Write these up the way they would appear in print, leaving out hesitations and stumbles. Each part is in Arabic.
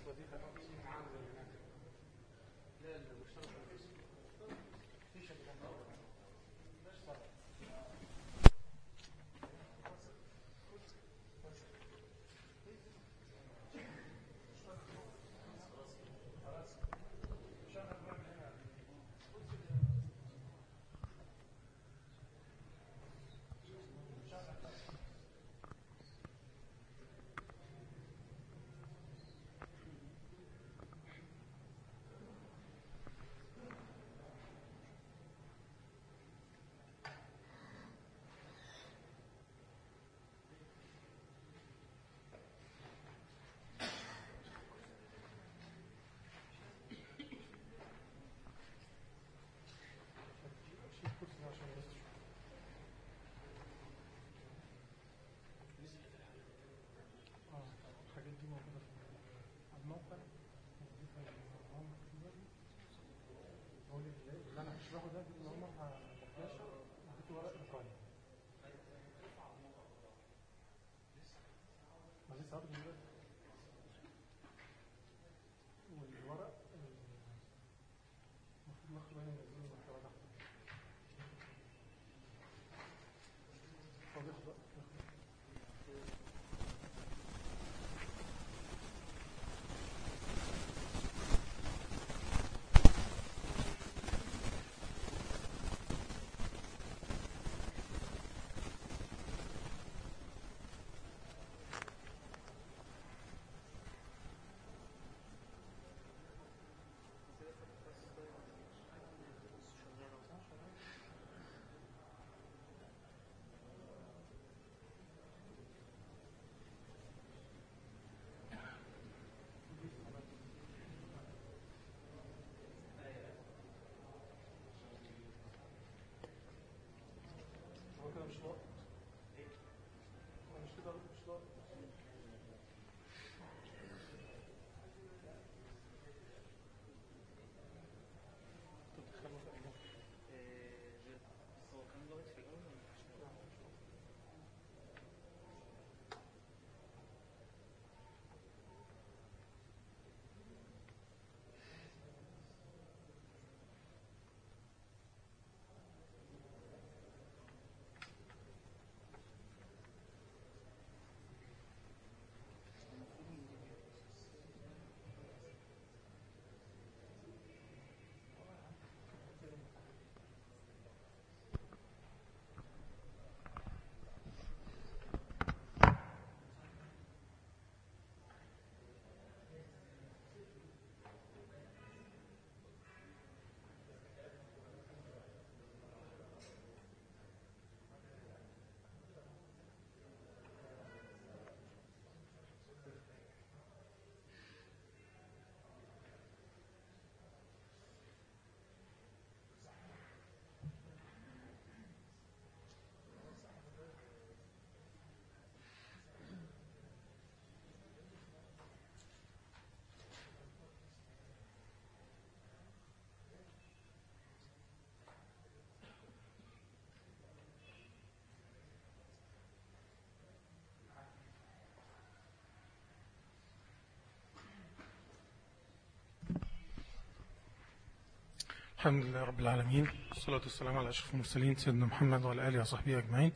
الحمد لله رب العالمين، والصلاة والسلام على أشرف المرسلين سيدنا محمد وعلى آله وصحبه أجمعين.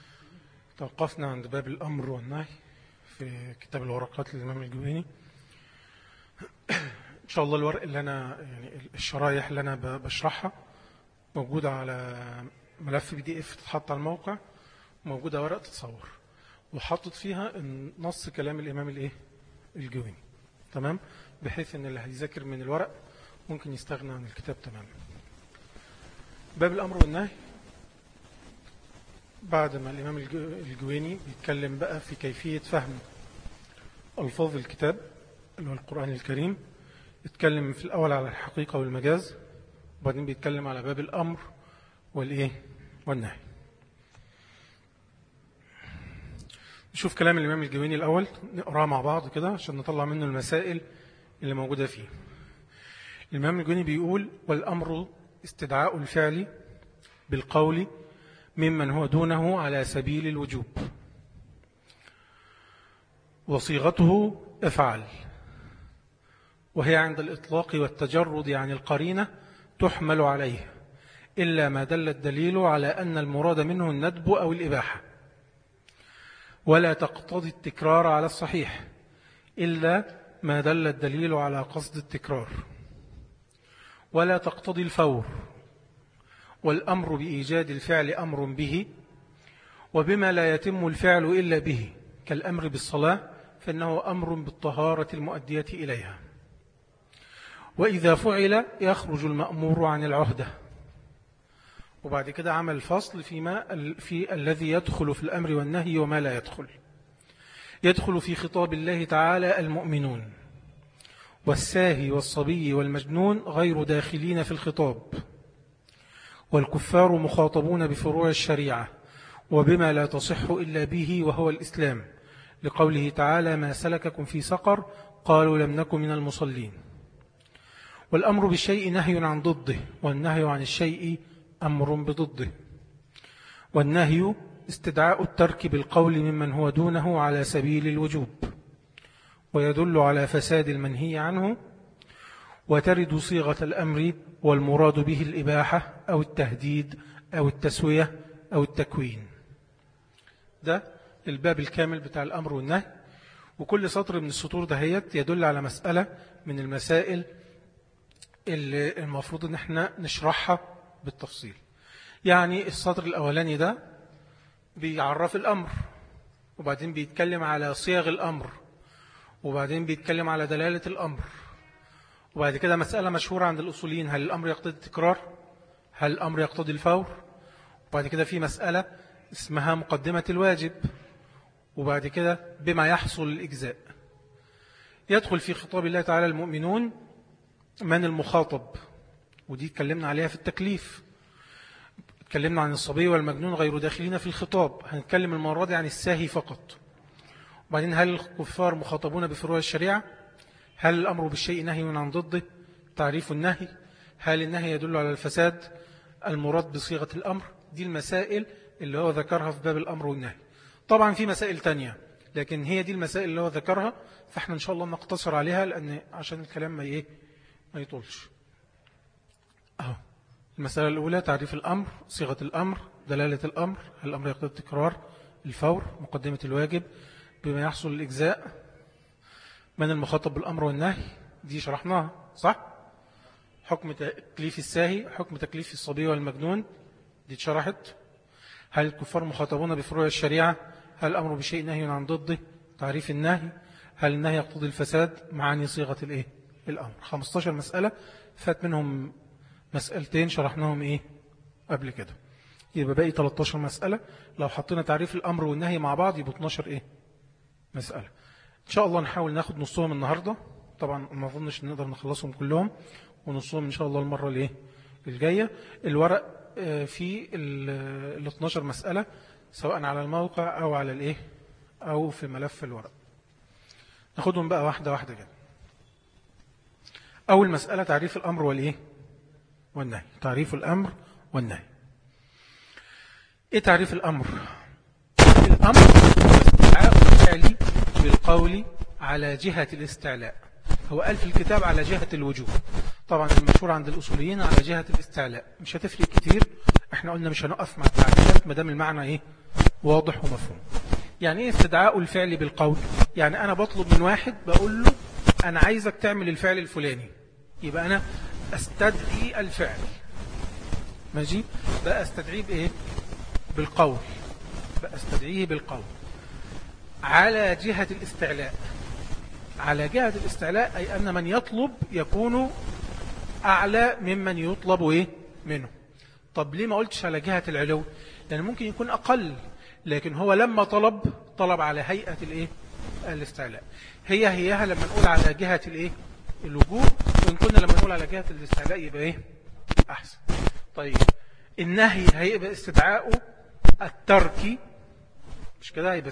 توقفنا عند باب الأمر والنهي في كتاب الورقات للإمام الجويني. إن شاء الله الورق اللي أنا الشرايح اللي أنا بشرحها موجودة على ملف PDF تتحط على الموقع، موجودة ورق تتصور وحطت فيها نص كلام الإمام الجويني، تمام، بحيث أن اللي هيذاكر من الورق ممكن يستغنى عن الكتاب تماما. باب الأمر والنهي بعد ما الإمام الجويني بيتكلم بقى في كيفية فهم ألفاظ الكتاب اللي هو القرآن الكريم، يتكلم في الأول على الحقيقة والمجاز، وبعدين بيتكلم على باب الأمر والنهي. نشوف كلام الإمام الجويني الأول، نقرأ مع بعض كده عشان نطلع منه المسائل اللي موجودة فيه. الإمام الجويني بيقول: والأمر استدعاء الفعل بالقول ممن هو دونه على سبيل الوجوب، وصيغته افعل، وهي عند الإطلاق والتجرد عن القرينة تحمل عليه إلا ما دل الدليل على أن المراد منه الندب أو الإباحة، ولا تقتضي التكرار على الصحيح إلا ما دل الدليل على قصد التكرار، ولا تقتضي الفور، والأمر بإيجاد الفعل أمر به، وبما لا يتم الفعل إلا به كالأمر بالصلاة فإنه أمر بالطهارة المؤدية إليها. وإذا فعل يخرج المأمور عن العهدة. وبعد كده عمل فصل في الذي يدخل في الأمر والنهي وما لا يدخل. يدخل في خطاب الله تعالى المؤمنون، والساهي والصبي والمجنون غير داخلين في الخطاب، والكفار مخاطبون بفروع الشريعة وبما لا تصح إلا به وهو الإسلام، لقوله تعالى ما سلككم في سقر قالوا لم نكن من المصلين. والأمر بالشيء نهي عن ضده، والنهي عن الشيء أمر بضده. والنهي استدعاء الترك بالقول ممن هو دونه على سبيل الوجوب، ويدل على فساد المنهي عنه، وترد صيغة الأمر والمراد به الإباحة أو التهديد أو التسوية أو التكوين. ده الباب الكامل بتاع الأمر والنهي، وكل سطر من السطور دهيت يدل على مسألة من المسائل اللي المفروض ان احنا نشرحها بالتفصيل. يعني السطر الأولاني ده بيعرف الأمر، وبعدين بيتكلم على صيغ الأمر، وبعدين بيتكلم على دلالة الأمر، وبعد كده مسألة مشهورة عند الأصوليين: هل الأمر يقتضي التكرار؟ هل الأمر يقتضي الفور؟ وبعد كده في مسألة اسمها مقدمة الواجب، وبعد كده بما يحصل الإجزاء. يدخل في خطاب الله تعالى المؤمنون من المخاطب، ودي اتكلمنا عليها في التكليف. اتكلمنا عن الصبي والمجنون غير داخلين في الخطاب، هنتكلم المرة دي عن الساهي فقط. وبعدين هل الكفار مخاطبون بفروع الشريعة؟ هل الأمر بالشيء نهي عن ضده؟ تعريف النهي. هل النهي يدل على الفساد؟ المراد بصيغة الأمر. دي المسائل اللي هو ذكرها في باب الأمر والنهي. طبعا في مسائل تانية، لكن هي دي المسائل اللي هو ذكرها، فاحنا إن شاء الله نقتصر عليها لأن عشان الكلام ما يطولش. المسألة الأولى تعريف الأمر، صيغة الأمر، دلالة الأمر، هل الأمر يقتضي التكرار، الفور، مقدمة الواجب، بما يحصل الإجزاء، من المخاطب بالأمر والنهي، دي شرحناها صح؟ حكم تكليف الساهي، حكم تكليف الصبي والمجنون، دي اتشرحت. هل الكفار مخاطبون بفروع الشريعة؟ هل الأمر بشيء نهي عن ضده؟ تعريف النهي. هل النهي يقتضي الفساد؟ معاني صيغة الأمر. 15 مسألة، فات منهم مسألتين شرحناهم قبل كده، يبقى باقي 13 مسألة. لو حطينا تعريف الأمر والنهي مع بعض يبقى 12 مسألة. إن شاء الله نحاول ناخد نصهم النهاردة، طبعا ما أظنش نقدر نخلصهم كلهم، ونصهم إن شاء الله المرة الجاية. الورق في ال 12 مسألة سواء على الموقع أو على أو في ملف الورق. ناخدهم بقى واحدة واحدة كده. أول مسألة تعريف الأمر والنهي. تعريف الأمر والنهي. إيه تعريف الأمر؟ الأمر استدعاء الفعل بالقول على جهة الاستعلاء. هو قال في الكتاب على جهة الوجوب، طبعا المشهور عند الأصوليين على جهة الاستعلاء. مش هتفرق كتير، احنا قلنا مش هنقف مع التعريفات مدام المعنى واضح ومفهوم. يعني ايه استدعاء الفعل بالقول؟ يعني انا بطلب من واحد بقول له انا عايزك تعمل الفعل الفلاني، يبقى انا استدعي الفعل. ماشي، بقى استدعيه بالقول، بقى استدعيه بالقول على جهة الاستعلاء. على جهة الاستعلاء أي أن من يطلب يكون أعلى ممن يطلب منه. طب ليه ما قلتش على جهة العلو؟ لأن ممكن يكون أقل، لكن هو لما طلب على هيئة الاستعلاء. هيها لما نقول على جهة الوجوب، وإن كنا لما نقول على جهة الاستعلاء يبقى أحسن. طيب النهي هيبقى استدعاء الترك، مش كده؟ هيبقى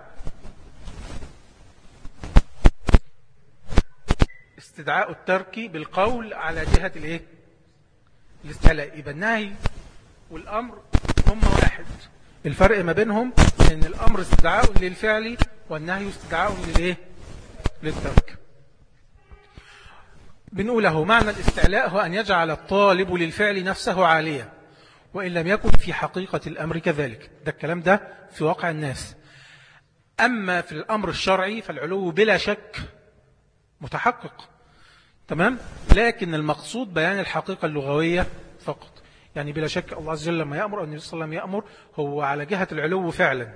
استدعاء الترك بالقول على جهة الاستعلاء. يبقى النهي والأمر هم واحد، الفرق ما بينهم ان الأمر استدعاء للفعل والنهي استدعاء للترك. بنقوله معنى الاستعلاء هو أن يجعل الطالب للفعل نفسه عالية وإن لم يكن في حقيقة الأمر كذلك. ده الكلام ده في واقع الناس. أما في الأمر الشرعي فالعلو بلا شك متحقق، تمام، لكن المقصود بيان الحقيقة اللغوية فقط. يعني بلا شك الله عز وجل لما يأمر أو النبي صلى الله عليه وسلم يأمر هو على جهة العلو فعلا.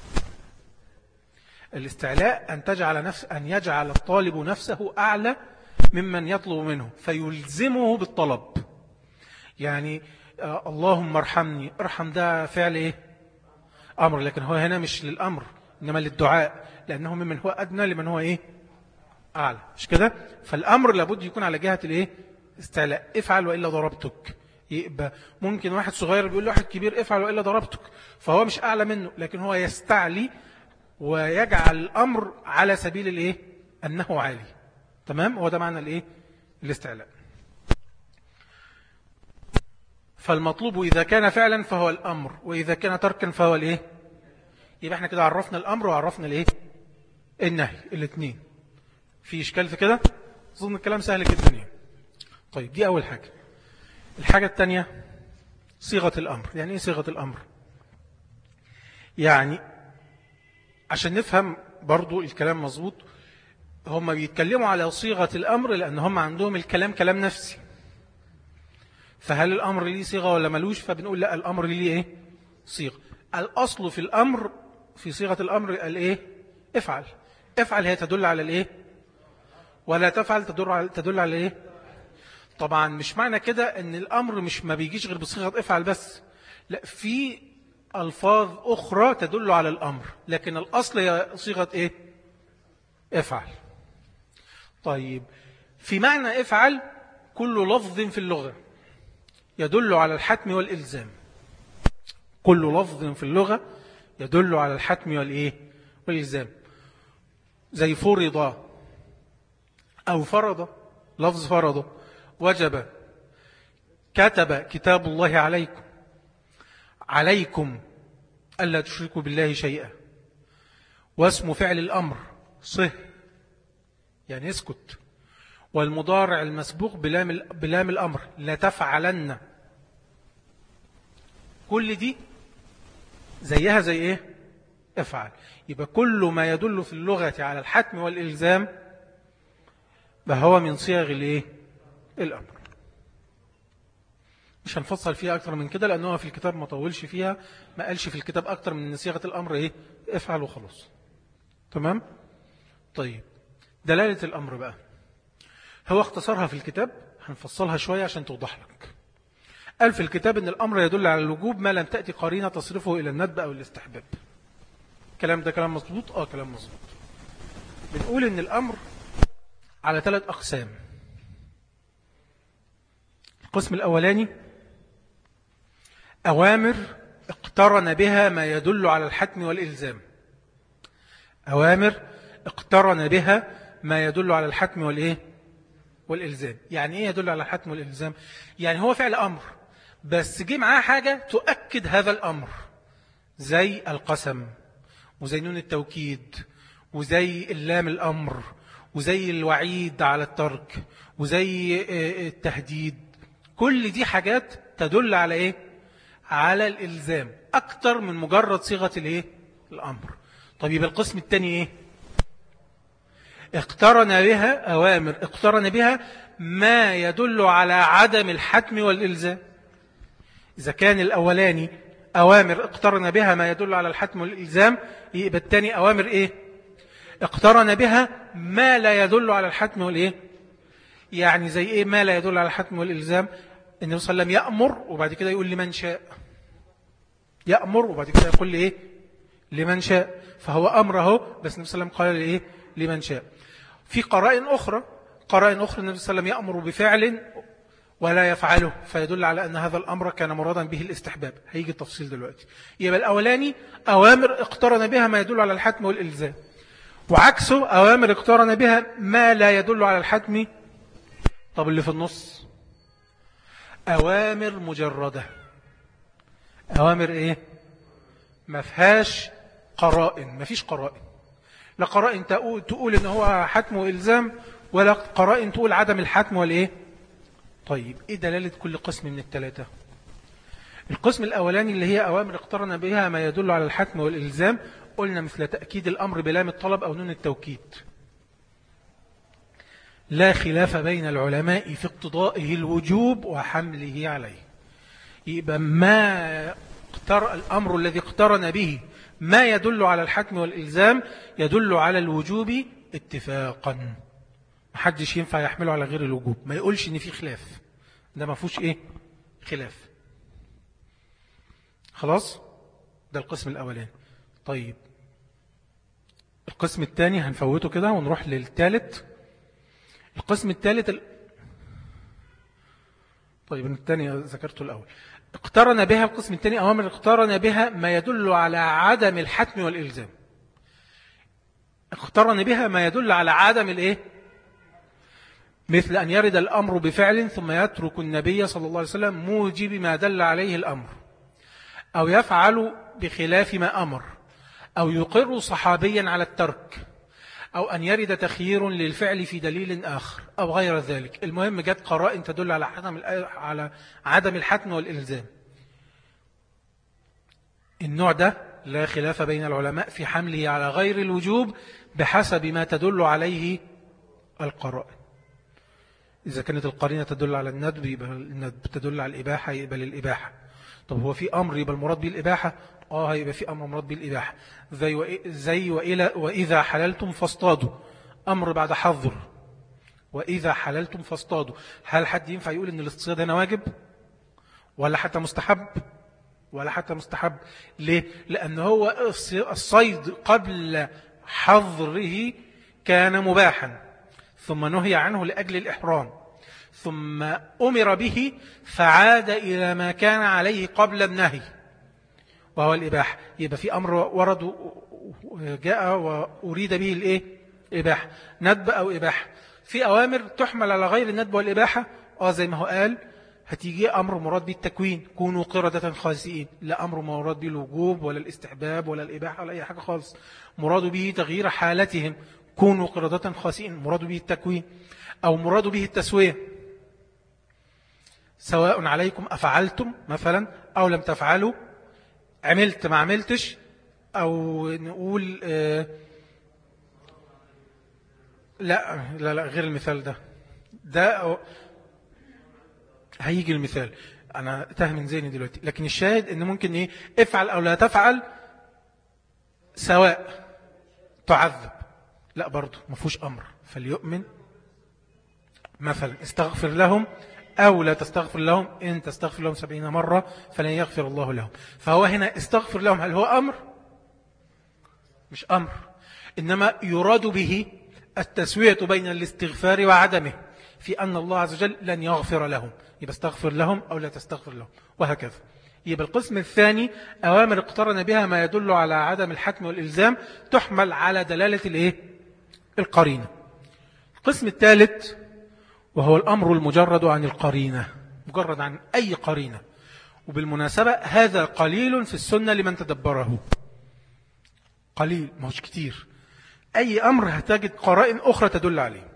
الاستعلاء أن يجعل الطالب نفسه أعلى ممن يطلب منه فيلزمه بالطلب. يعني اللهم ارحمني، ارحم ده فعل إيه؟ أمر، لكن هو هنا مش للأمر إنما للدعاء، لأنه ممن هو أدنى لمن هو إيه؟ أعلى، مش كده؟ فالأمر لابد يكون على جهة الإيه؟ استعلاء. افعل وإلا ضربتك. يبقى ممكن واحد صغير بيقول له واحد كبير افعل وإلا ضربتك، فهو مش أعلى منه، لكن هو يستعلي ويجعل الأمر على سبيل الإيه؟ أنه عالي. تمام؟ هو ده معنى الإيه؟ الاستعلاء. فالمطلوب إذا كان فعلا فهو الأمر، وإذا كان تركا فهو الإيه؟ يبقى احنا كده عرفنا الأمر وعرفنا الإيه؟ النهي، الاثنين. في إشكال في كده؟ أظن الكلام سهل جدا يعني. طيب دي أول حاجة. الحاجة الثانية صيغة الأمر. يعني إيه صيغة الأمر؟ يعني عشان نفهم برضو الكلام مظبوط، هم بيتكلموا على صيغة الأمر لأن هم عندهم الكلام كلام نفسي. فهل الأمر ليه صيغة ولا ملوش؟ فبنقول لا، الأمر ليه إيه؟ صيغة. الأصل في الأمر في صيغة الأمر الإيه؟ افعل. افعل هي تدل على الإيه؟ ولا تفعل تدل على إيه؟ طبعا مش معنى كده ان الامر مش ما بيجيش غير بصيغة افعل بس، لا، في الفاظ اخرى تدل على الامر، لكن الاصل هي صيغة ايه؟ افعل. طيب في معنى افعل كل لفظ في اللغة يدل على الحتم والالزام. كل لفظ في اللغة يدل على الحتم والايه؟ والالزام. زي فرض او فرض، لفظ فرض، وجب، كتب كتاب الله عليكم، عليكم ألا تشركوا بالله شيئا. واسم فعل الأمر صه، يعني اسكت. والمضارع المسبوق بلام الأمر لا تفعلن. كل دي زيها زي ايه؟ افعل. يبقى كل ما يدل في اللغة على الحتم والإلزام فهو من صيغ الايه؟ الأمر. مش هنفصل فيها أكتر من كده لأنه في الكتاب ما طولش فيها، ما قالش في الكتاب أكتر من صيغة الأمر إيه؟ افعل وخلاص. تمام؟ طيب دلالة الأمر بقى هو اختصرها في الكتاب، هنفصلها شوية عشان توضح لك. قال في الكتاب إن الأمر يدل على الوجوب ما لم تأتي قرينة تصرفه إلى الندب أو الاستحباب. الكلام ده كلام مظبوط؟ كلام مظبوط. بنقول إن الأمر على 3 أقسام. القسم الأولاني أوامر اقترن بها ما يدل على الحتم والإلزام. أوامر اقترن بها ما يدل على الحتم والإيه؟ والإلزام. يعني إيه يدل على الحتم والإلزام؟ يعني هو فعل أمر بس جه معاه حاجة تؤكد هذا الأمر، زي القسم، وزي نون التوكيد، وزي اللام الأمر، وزي الوعيد على الترك، وزي التهديد. كل دي حاجات تدل على إيه؟ على الإلزام أكتر من مجرد صيغة الإيه؟ الأمر. طيب يبقى القسم الثاني إيه؟ اقترن بها أوامر اقترن بها ما يدل على عدم الحتم والإلزام. إذا كان الأولاني أوامر اقترن بها ما يدل على الحتم والإلزام، يبقى الثاني أوامر إيه؟ اقترن بها ما لا يدل على الحتم والإيه؟ يعني زي إيه ما لا يدل على الحتم والإلزام؟ النبي صلى الله عليه وسلم يأمر وبعد كده يقول لمن شاء. يأمر وبعد كده يقول لإيه؟ لمن شاء. فهو أمره بس النبي صلى الله عليه وسلم قال لإيه؟ لمن شاء. في قرائن أخرى النبي صلى الله عليه وسلم يأمر بفعل ولا يفعله، فيدل على أن هذا الأمر كان مرادا به الاستحباب. هيجي التفصيل دلوقتي. يبقى الأولاني أوامر اقترن بها ما يدل على الحتم والإلزام، وعكسه أوامر اقترن بها ما لا يدل على الحتم. طب اللي في النص أوامر مجردة. أوامر إيه؟ ما فيهاش قرائن، ما فيش قرائن. لا قرائن تقول إن هو حتم وإلزام، ولا قرائن تقول عدم الحتم والإيه. طيب إيه دلالة كل قسم من الثلاثة؟ القسم الأولاني اللي هي أوامر اقترن بها ما يدل على الحتم والإلزام، قلنا مثل تأكيد الأمر بلام الطلب أو نون التوكيد. لا خلاف بين العلماء في اقتضائه الوجوب وحمله عليه. يبقى ما الأمر الذي اقترن به ما يدل على الحتم والإلزام يدل على الوجوب اتفاقا، محدش ينفع يحمله على غير الوجوب، ما يقولش ان في خلاف، ده ما فيهوش ايه خلاف. خلاص، ده القسم الأولاني. طيب القسم الثاني هنفوته كده ونروح للثالث. القسم الثالث طيب الثاني ذكرته الأول. اقترن بها القسم الثاني أوامر اقترن بها ما يدل على عدم الحتم والإلزام. اقترن بها ما يدل على عدم الايه، مثل أن يرد الأمر بفعل ثم يترك النبي صلى الله عليه وسلم موجب ما دل عليه الأمر، أو يفعل بخلاف ما أمر، أو يقر صحابيا على الترك، أو أن يرد تخيير للفعل في دليل آخر أو غير ذلك. المهم جت قرائن تدل على عدم الحتم والإلزام. النوع ده لا خلاف بين العلماء في حمله على غير الوجوب بحسب ما تدل عليه القرائن. إذا كانت القرينة تدل على الندب يبقى الندب، تدل على الإباحة يبقى للإباحة. طب هو في أمر يبقى المراد به الإباحة؟ يبقى في أمر مراد به الإباحة، زي وإذا حللتم فاصطادوا، أمر بعد حظر، وإذا حللتم فاصطادوا. هل حد ينفع يقول إن الاصطياد هنا واجب ولا حتى مستحب؟ ولا حتى مستحب. ليه؟ لأن هو الصيد قبل حظره كان مباحا، ثم نهي عنه لأجل الإحرام، ثم أمر به فعاد إلى ما كان عليه قبل النهي وهو الإباحة. يبقى في أمر ورد جاء وأريد به الإيه؟ إباحة، ندب أو إباحة. في أوامر تحمل على غير الندب والإباحة، زي ما هو قال هتيجي أمر مراد به التكوين، كونوا قردة خاسئين، لا أمر مراد به الوجوب ولا الاستحباب ولا الإباحة ولا أي حاجة خالص، مراد به تغيير حالتهم، كونوا قردة خاسئين، مراد به التكوين، أو مراد به التسوية، سواء عليكم أفعلتم مثلا أو لم تفعلوا، عملت ما عملتش، أو نقول لا غير المثال ده هيجي المثال، أنا تاه من ذهني دلوقتي. لكن الشاهد إن ممكن إيه، افعل أو لا تفعل سواء، تعذب، لا برضو ما فيهوش أمر. فليؤمن مثلا، استغفر لهم أو لا تستغفر لهم، إن تستغفر لهم 70 مرة فلن يغفر الله لهم. فهو هنا استغفر لهم، هل هو أمر؟ مش أمر، إنما يراد به التسوية بين الاستغفار وعدمه، في أن الله عز وجل لن يغفر لهم، يبقى استغفر لهم أو لا تستغفر لهم، وهكذا. يبقى القسم الثاني أوامر اقترن بها ما يدل على عدم الحتم والإلزام، تحمل على دلالة الإيه؟ القرينة. القسم الثالث وهو الأمر المجرد عن القرينة، مجرد عن أي قرينة. وبالمناسبة هذا قليل في السنة لمن تدبره، قليل ما هوش كتير. أي أمر هتجد قرائن أخرى تدل عليه.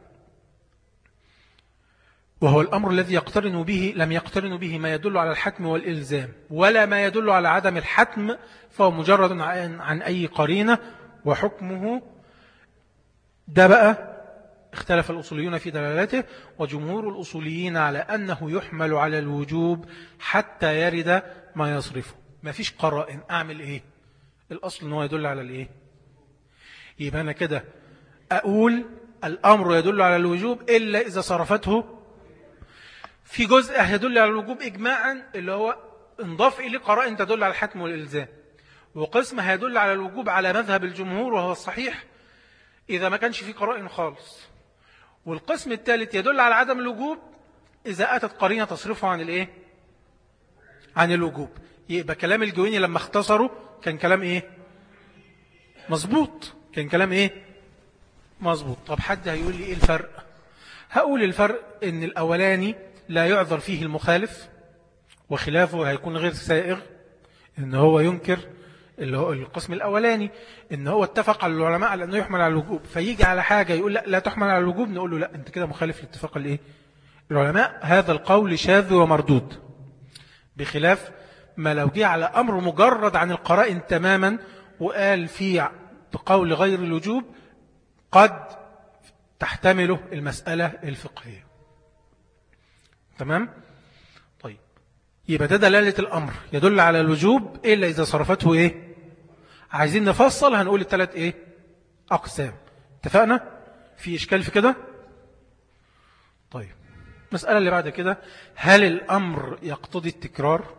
وهو الأمر الذي يقترن به لم يقترن به ما يدل على الحتم والإلزام ولا ما يدل على عدم الحتم، فهو مجرد عن أي قرينة. وحكمه ده بقى اختلف الأصوليون في دلالته، وجمهور الأصوليين على أنه يحمل على الوجوب حتى يرد ما يصرفه. ما فيش قرائن، أعمل إيه؟ الأصل أنه يدل على الإيه؟ يبقى أنا كده أقول الأمر يدل على الوجوب إلا إذا صرفته في جزء يدل على الوجوب إجماعا، اللي هو انضاف إليه قرائن تدل على الحتم والإلزام، وقسم هيدل على الوجوب على مذهب الجمهور وهو الصحيح إذا ما كانش فيه قرائن خالص. والقسم الثالث يدل على عدم الوجوب إذا أتت قرينة تصرفه عن الإيه؟ عن الوجوب. يبقى كلام الجويني لما اختصروا كان كلام إيه؟ مظبوط، كان كلام إيه؟ مظبوط. طب حد هيقول لي إيه الفرق؟ هقول الفرق إن الأولاني لا يعذر فيه المخالف، وخلافه هيكون غير سائغ، إن هو ينكر اللي هو القسم الأولاني، إن هو اتفق على العلماء على أنه يحمل على الوجوب، فيجي على حاجة يقول لا تحمل على الوجوب، نقول له لا، أنت كده مخالف لاتفاق العلماء. هذا القول شاذ ومردود، بخلاف ما لو جه على أمر مجرد عن القرائن تماما وقال فيه بقول غير الوجوب قد تحتمله المسألة الفقهية. تمام؟ طيب، يبقى ده دلالة الأمر يدل على الوجوب إلا إذا صرفته عايزين نفصل، هنقول الثلاث أقسام. اتفقنا؟ في إشكال في كده؟ طيب، المسألة اللي بعد كده، هل الأمر يقتضي التكرار؟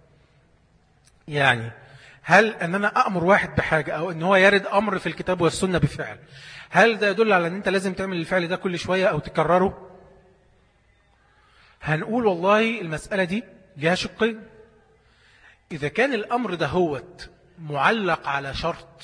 يعني هل أن أنا أأمر واحد بحاجة أو أن هو يرد أمر في الكتاب والسنة بفعل، هل ده يدل على أن أنت لازم تعمل الفعل ده كل شوية أو تكرره؟ هنقول والله المسألة دي لها شقين. إذا كان الأمر ده هو معلق على شرط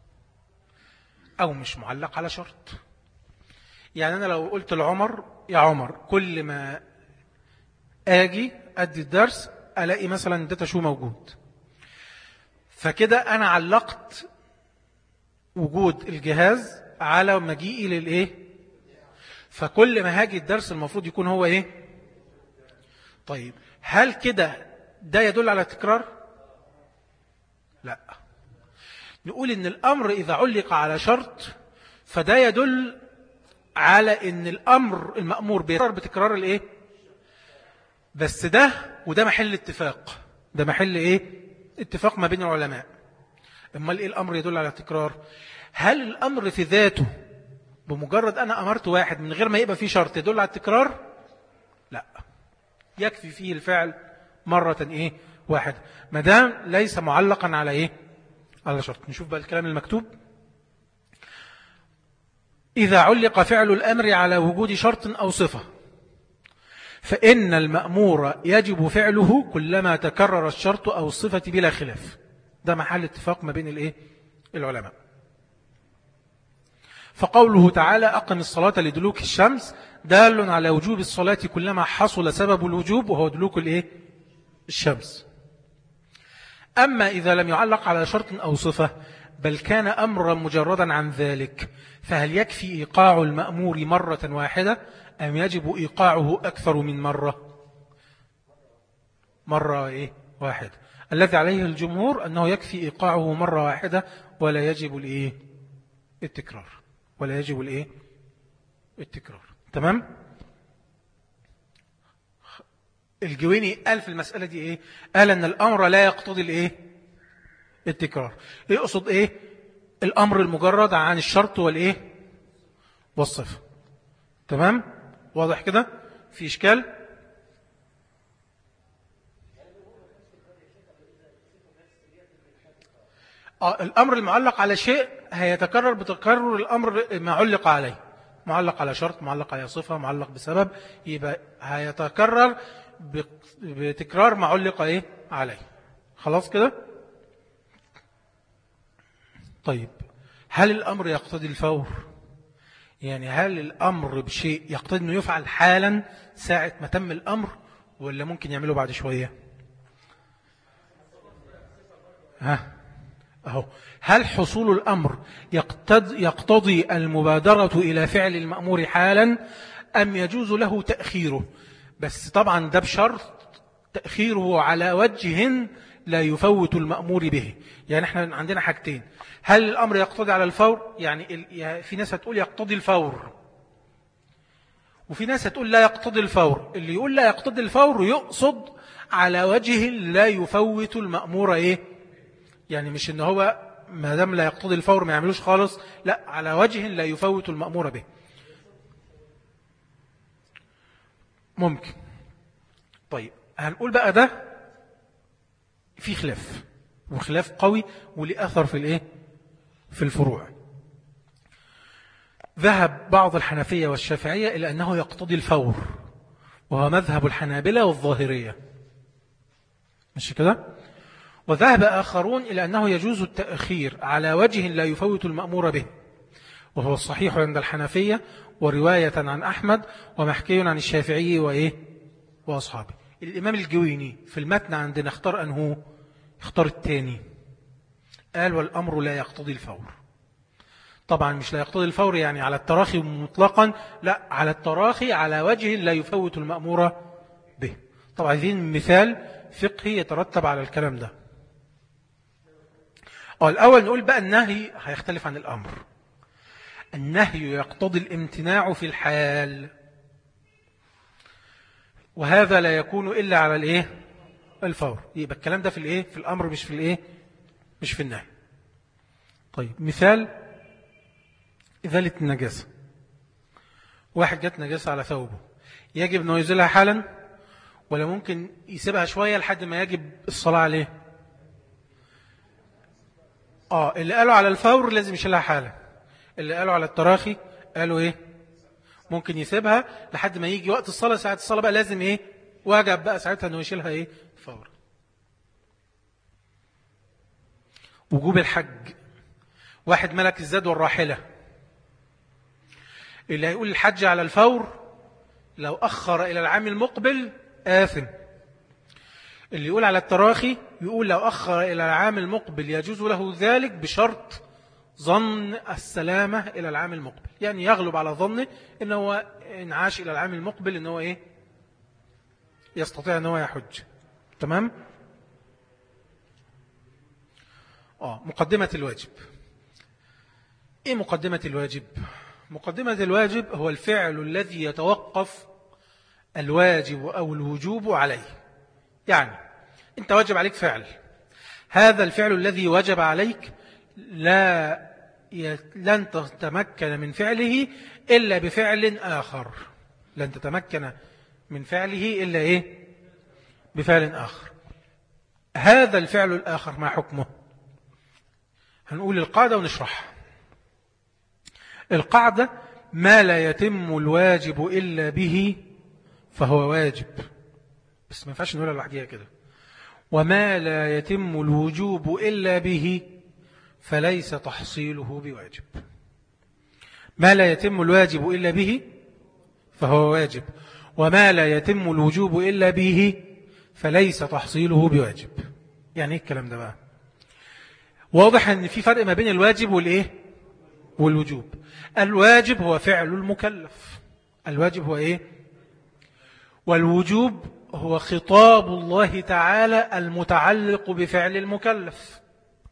أو مش معلق على شرط، يعني أنا لو قلت لعمر يا عمر كل ما أجي أدي الدرس ألاقي مثلا داتا شو موجود، فكده أنا علقت وجود الجهاز على مجيئي فكل ما هاجي الدرس المفروض يكون هو طيب، هل كده ده يدل على التكرار؟ لا، نقول إن الأمر إذا علق على شرط فده يدل على إن الأمر المأمور بتكرار بس ده وده محل اتفاق، ده محل اتفاق ما بين العلماء. اما الأمر يدل على التكرار، هل الأمر في ذاته بمجرد أنا أمرت واحد من غير ما يبقى فيه شرط يدل على التكرار؟ لا، يكفي فيه الفعل مرة واحدة ما دام ليس معلقا على على شرط. نشوف بقى الكلام المكتوب. إذا علق فعل الأمر على وجود شرط أو صفة فإن المأمور يجب فعله كلما تكرر الشرط أو الصفة بلا خلاف. ده محل اتفاق ما بين العلماء. فقوله تعالى أقم الصلاة لدلوك الشمس دال على وجوب الصلاة كلما حصل سبب الوجوب وهو دلوك الشمس. أما إذا لم يعلق على شرط أو صفة بل كان أمرا مجردا عن ذلك فهل يكفي إيقاع المأمور مرة واحدة أم يجب إيقاعه أكثر من مرة واحدة؟ الذي عليه الجمهور أنه يكفي إيقاعه مرة واحدة ولا يجب التكرار، ولا يجب التكرار. تمام؟ الجويني قال في المسألة دي قال أن الأمر لا يقتضي التكرار. يقصد الأمر المجرد عن الشرط والصفة. تمام؟ واضح كده؟ في إشكال؟ الأمر المعلق على شيء هيتكرر بتكرر الأمر ما علق عليه، معلق على شرط، معلق على صفة، معلق بسبب، يبقى هيتكرر بتكرار ما علق عليه. خلاص كده؟ طيب، هل الأمر يقتضي الفور؟ يعني هل الأمر بشيء يقتضي أنه يفعل حالا ساعة ما تم الأمر ولا ممكن يعمله بعد شوية؟ هل حصول الأمر يقتضي المبادرة إلى فعل المأمور حالا أم يجوز له تأخيره؟ بس طبعا ده بشرط تأخيره على وجه لا يفوت المأمور به. يعني احنا عندنا حاجتين، هل الأمر يقتضي على الفور؟ يعني في ناس هتقول يقتضي الفور وفي ناس هتقول لا يقتضي الفور. اللي يقول لا يقتضي الفور يقصد على وجه لا يفوت المأمور يعني مش ان هو ما دام لا يقتضي الفور ما يعملوش خالص، لا، على وجه لا يفوت المأمور به. ممكن. طيب، هنقول بقى ده في خلاف وخلاف قوي ولأثر في الفروع. ذهب بعض الحنفية والشافعية إلى أنه يقتضي الفور وهو مذهب الحنابلة والظاهرية، مش كده؟ وذهب آخرون إلى أنه يجوز التأخير على وجه لا يفوت المأمور به وهو الصحيح عند الحنفية ورواية عن أحمد ومحكي عن الشافعي وأصحابه. الإمام الجويني في المتن عندنا اختار الثاني، قال والأمر لا يقتضي الفور. طبعا مش لا يقتضي الفور يعني على التراخي مطلقا، لا، على التراخي على وجه لا يفوت المأمور به. طبعا عايزين مثال فقهي يترتب على الكلام ده. الأول نقول بقى النهي هيختلف عن الأمر. النهي يقتضي الامتناع في الحال، وهذا لا يكون إلا على الإيه؟ الفور. يبقى الكلام ده في الإيه؟ في الأمر، مش في الإيه؟ مش في النهي. طيب مثال إزالة النجاسة. واحد جت نجاسة على ثوبه، يجب أنه يزيلها حالا ولا ممكن يسيبها شوية لحد ما يجب الصلاة عليه؟ اللي قالوا على الفور لازم يشيلها حالا. اللي قالوا على التراخي قالوا إيه؟ ممكن يسيبها لحد ما يجي وقت الصلاة، ساعة الصلاة بقى لازم إيه؟ واجب بقى ساعتها أنه يشيلها إيه؟ فور. وجوب الحج. واحد ملك الزاد والراحلة، اللي هيقول الحج على الفور لو أخر إلى العام المقبل آثم. اللي يقول على التراخي يقول لو أخر إلى العام المقبل يجوز له ذلك بشرط ظن السلامة إلى العام المقبل، يعني يغلب على ظنه إنه هو إن عاش إلى العام المقبل إنه إيه؟ يستطيع أنه يحج. تمام؟ مقدمة الواجب. إيه مقدمة الواجب؟ مقدمة الواجب هو الفعل الذي يتوقف الواجب أو الوجوب عليه. يعني أنت واجب عليك فعل، هذا الفعل الذي وجب عليك لن تتمكن من فعله إلا بفعل آخر. لن تتمكن من فعله إلا إيه؟ بفعل آخر. هذا الفعل الآخر ما حكمه؟ هنقول القاعدة ونشرحها. القاعدة: ما لا يتم الواجب إلا به فهو واجب. بس ما ينفعش نقولها لوحديها كده. وما لا يتم الوجوب إلا به فليس تحصيله بواجب. ما لا يتم الواجب إلا به فهو واجب، وما لا يتم الوجوب إلا به فليس تحصيله بواجب. يعني ايه الكلام ده بقى؟ واضح ان في فرق ما بين الواجب والايه؟ والوجوب. الواجب هو فعل المكلف. الواجب هو ايه؟ والوجوب هو خطاب الله تعالى المتعلق بفعل المكلف.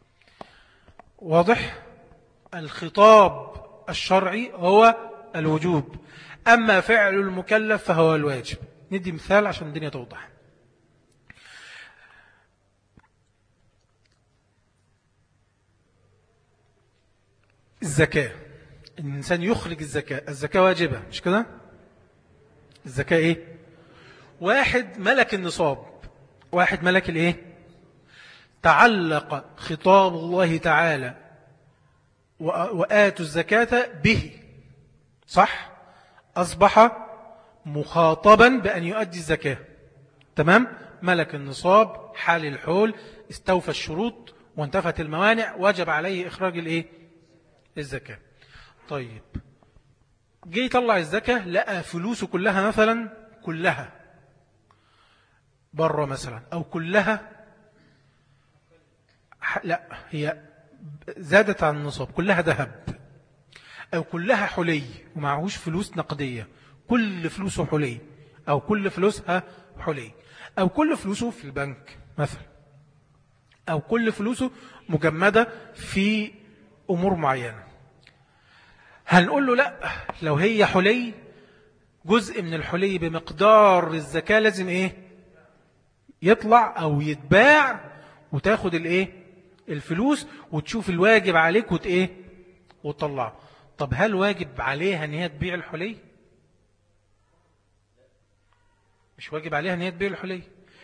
واضح؟ الخطاب الشرعي هو الوجوب، أما فعل المكلف فهو الواجب. ندي مثال عشان الدنيا توضح. الزكاة، الإنسان يخرج الزكاة. الزكاة واجبة مش كده؟ الزكاة إيه؟ واحد ملك النصاب، واحد ملك الإيه؟ تعلق خطاب الله تعالى وآتوا الزكاة به، صح؟ أصبح مخاطبا بأن يؤدي الزكاة. تمام؟ ملك النصاب، حال الحول، استوفى الشروط وانتفت الموانع، وجب عليه إخراج الإيه؟ الزكاة. طيب جه يطلع الزكاة، لقى فلوسه كلها مثلا كلها بره مثلا، أو كلها لا هي زادت عن النصاب، كلها ذهب، أو كلها حلي ومعهوش فلوس نقدية، كل فلوسه حلي، أو كل فلوسها حلي، أو كل فلوسه في البنك مثلا، أو كل فلوسه مجمدة في أمور معينة. هنقول له لا، لو هي حلي جزء من الحلي بمقدار الزكاة لازم إيه؟ يطلع أو يتباع وتاخد الإيه؟ الفلوس وتشوف الواجب عليك وتإيه؟ وتطلعه. طب هل واجب عليها ان هي تبيع الحلي؟ مش واجب عليها ان هي تبيع الحلي،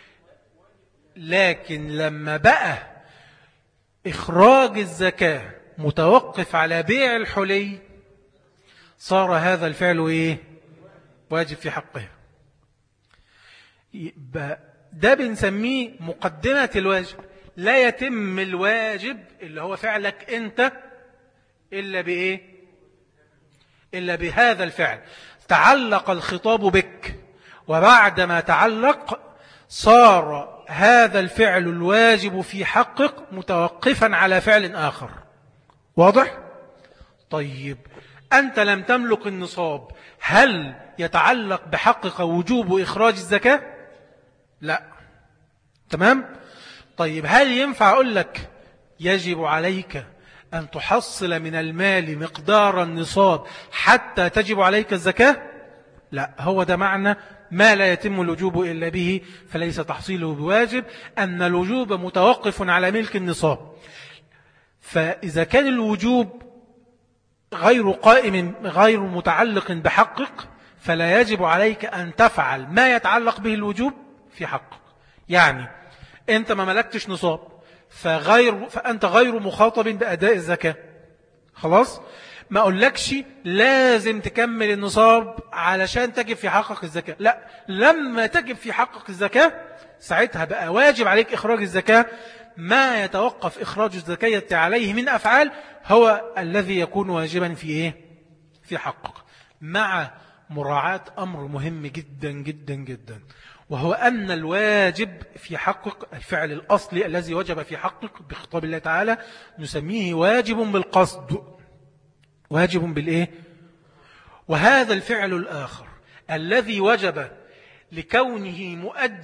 لكن لما بقى إخراج الزكاة متوقف على بيع الحلي صار هذا الفعل إيه؟ واجب في حقها. ده بنسميه مقدمة الواجب. لا يتم الواجب اللي هو فعلك أنت إلا بإيه؟ إلا بهذا الفعل. تعلق الخطاب بك، وبعدما تعلق صار هذا الفعل الواجب في حقك متوقفا على فعل آخر. واضح؟ طيب أنت لم تملك النصاب، هل يتعلق بحقك وجوب إخراج الزكاة؟ لا. تمام؟ طيب هل ينفع أقول لك يجب عليك أن تحصل من المال مقدار النصاب حتى تجب عليك الزكاة؟ لا، هو ده معنى ما لا يتم الوجوب إلا به فليس تحصيله بواجب، أن الوجوب متوقف على ملك النصاب. فإذا كان الوجوب غير قائم غير متعلق بحقك فلا يجب عليك أن تفعل ما يتعلق به الوجوب في حقك. يعني أنت ما ملكتش نصاب فأنت غير مخاطب بأداء الزكاة، خلاص؟ ما أقولكش لازم تكمل النصاب علشان تجب في حقك الزكاة، لا، لما تجب في حقك الزكاة ساعتها بقى واجب عليك إخراج الزكاة. ما يتوقف إخراج الزكاة عليه من أفعال هو الذي يكون واجبا في إيه؟ في حقك، مع مراعاة أمر مهم جدا جدا جدا، وهو أن الواجب في حقك الفعل الأصلي الذي وجب في حقك بخطاب الله تعالى نسميه واجب بالقصد، واجب بالإيه؟ وهذا الفعل الآخر الذي وجب لكونه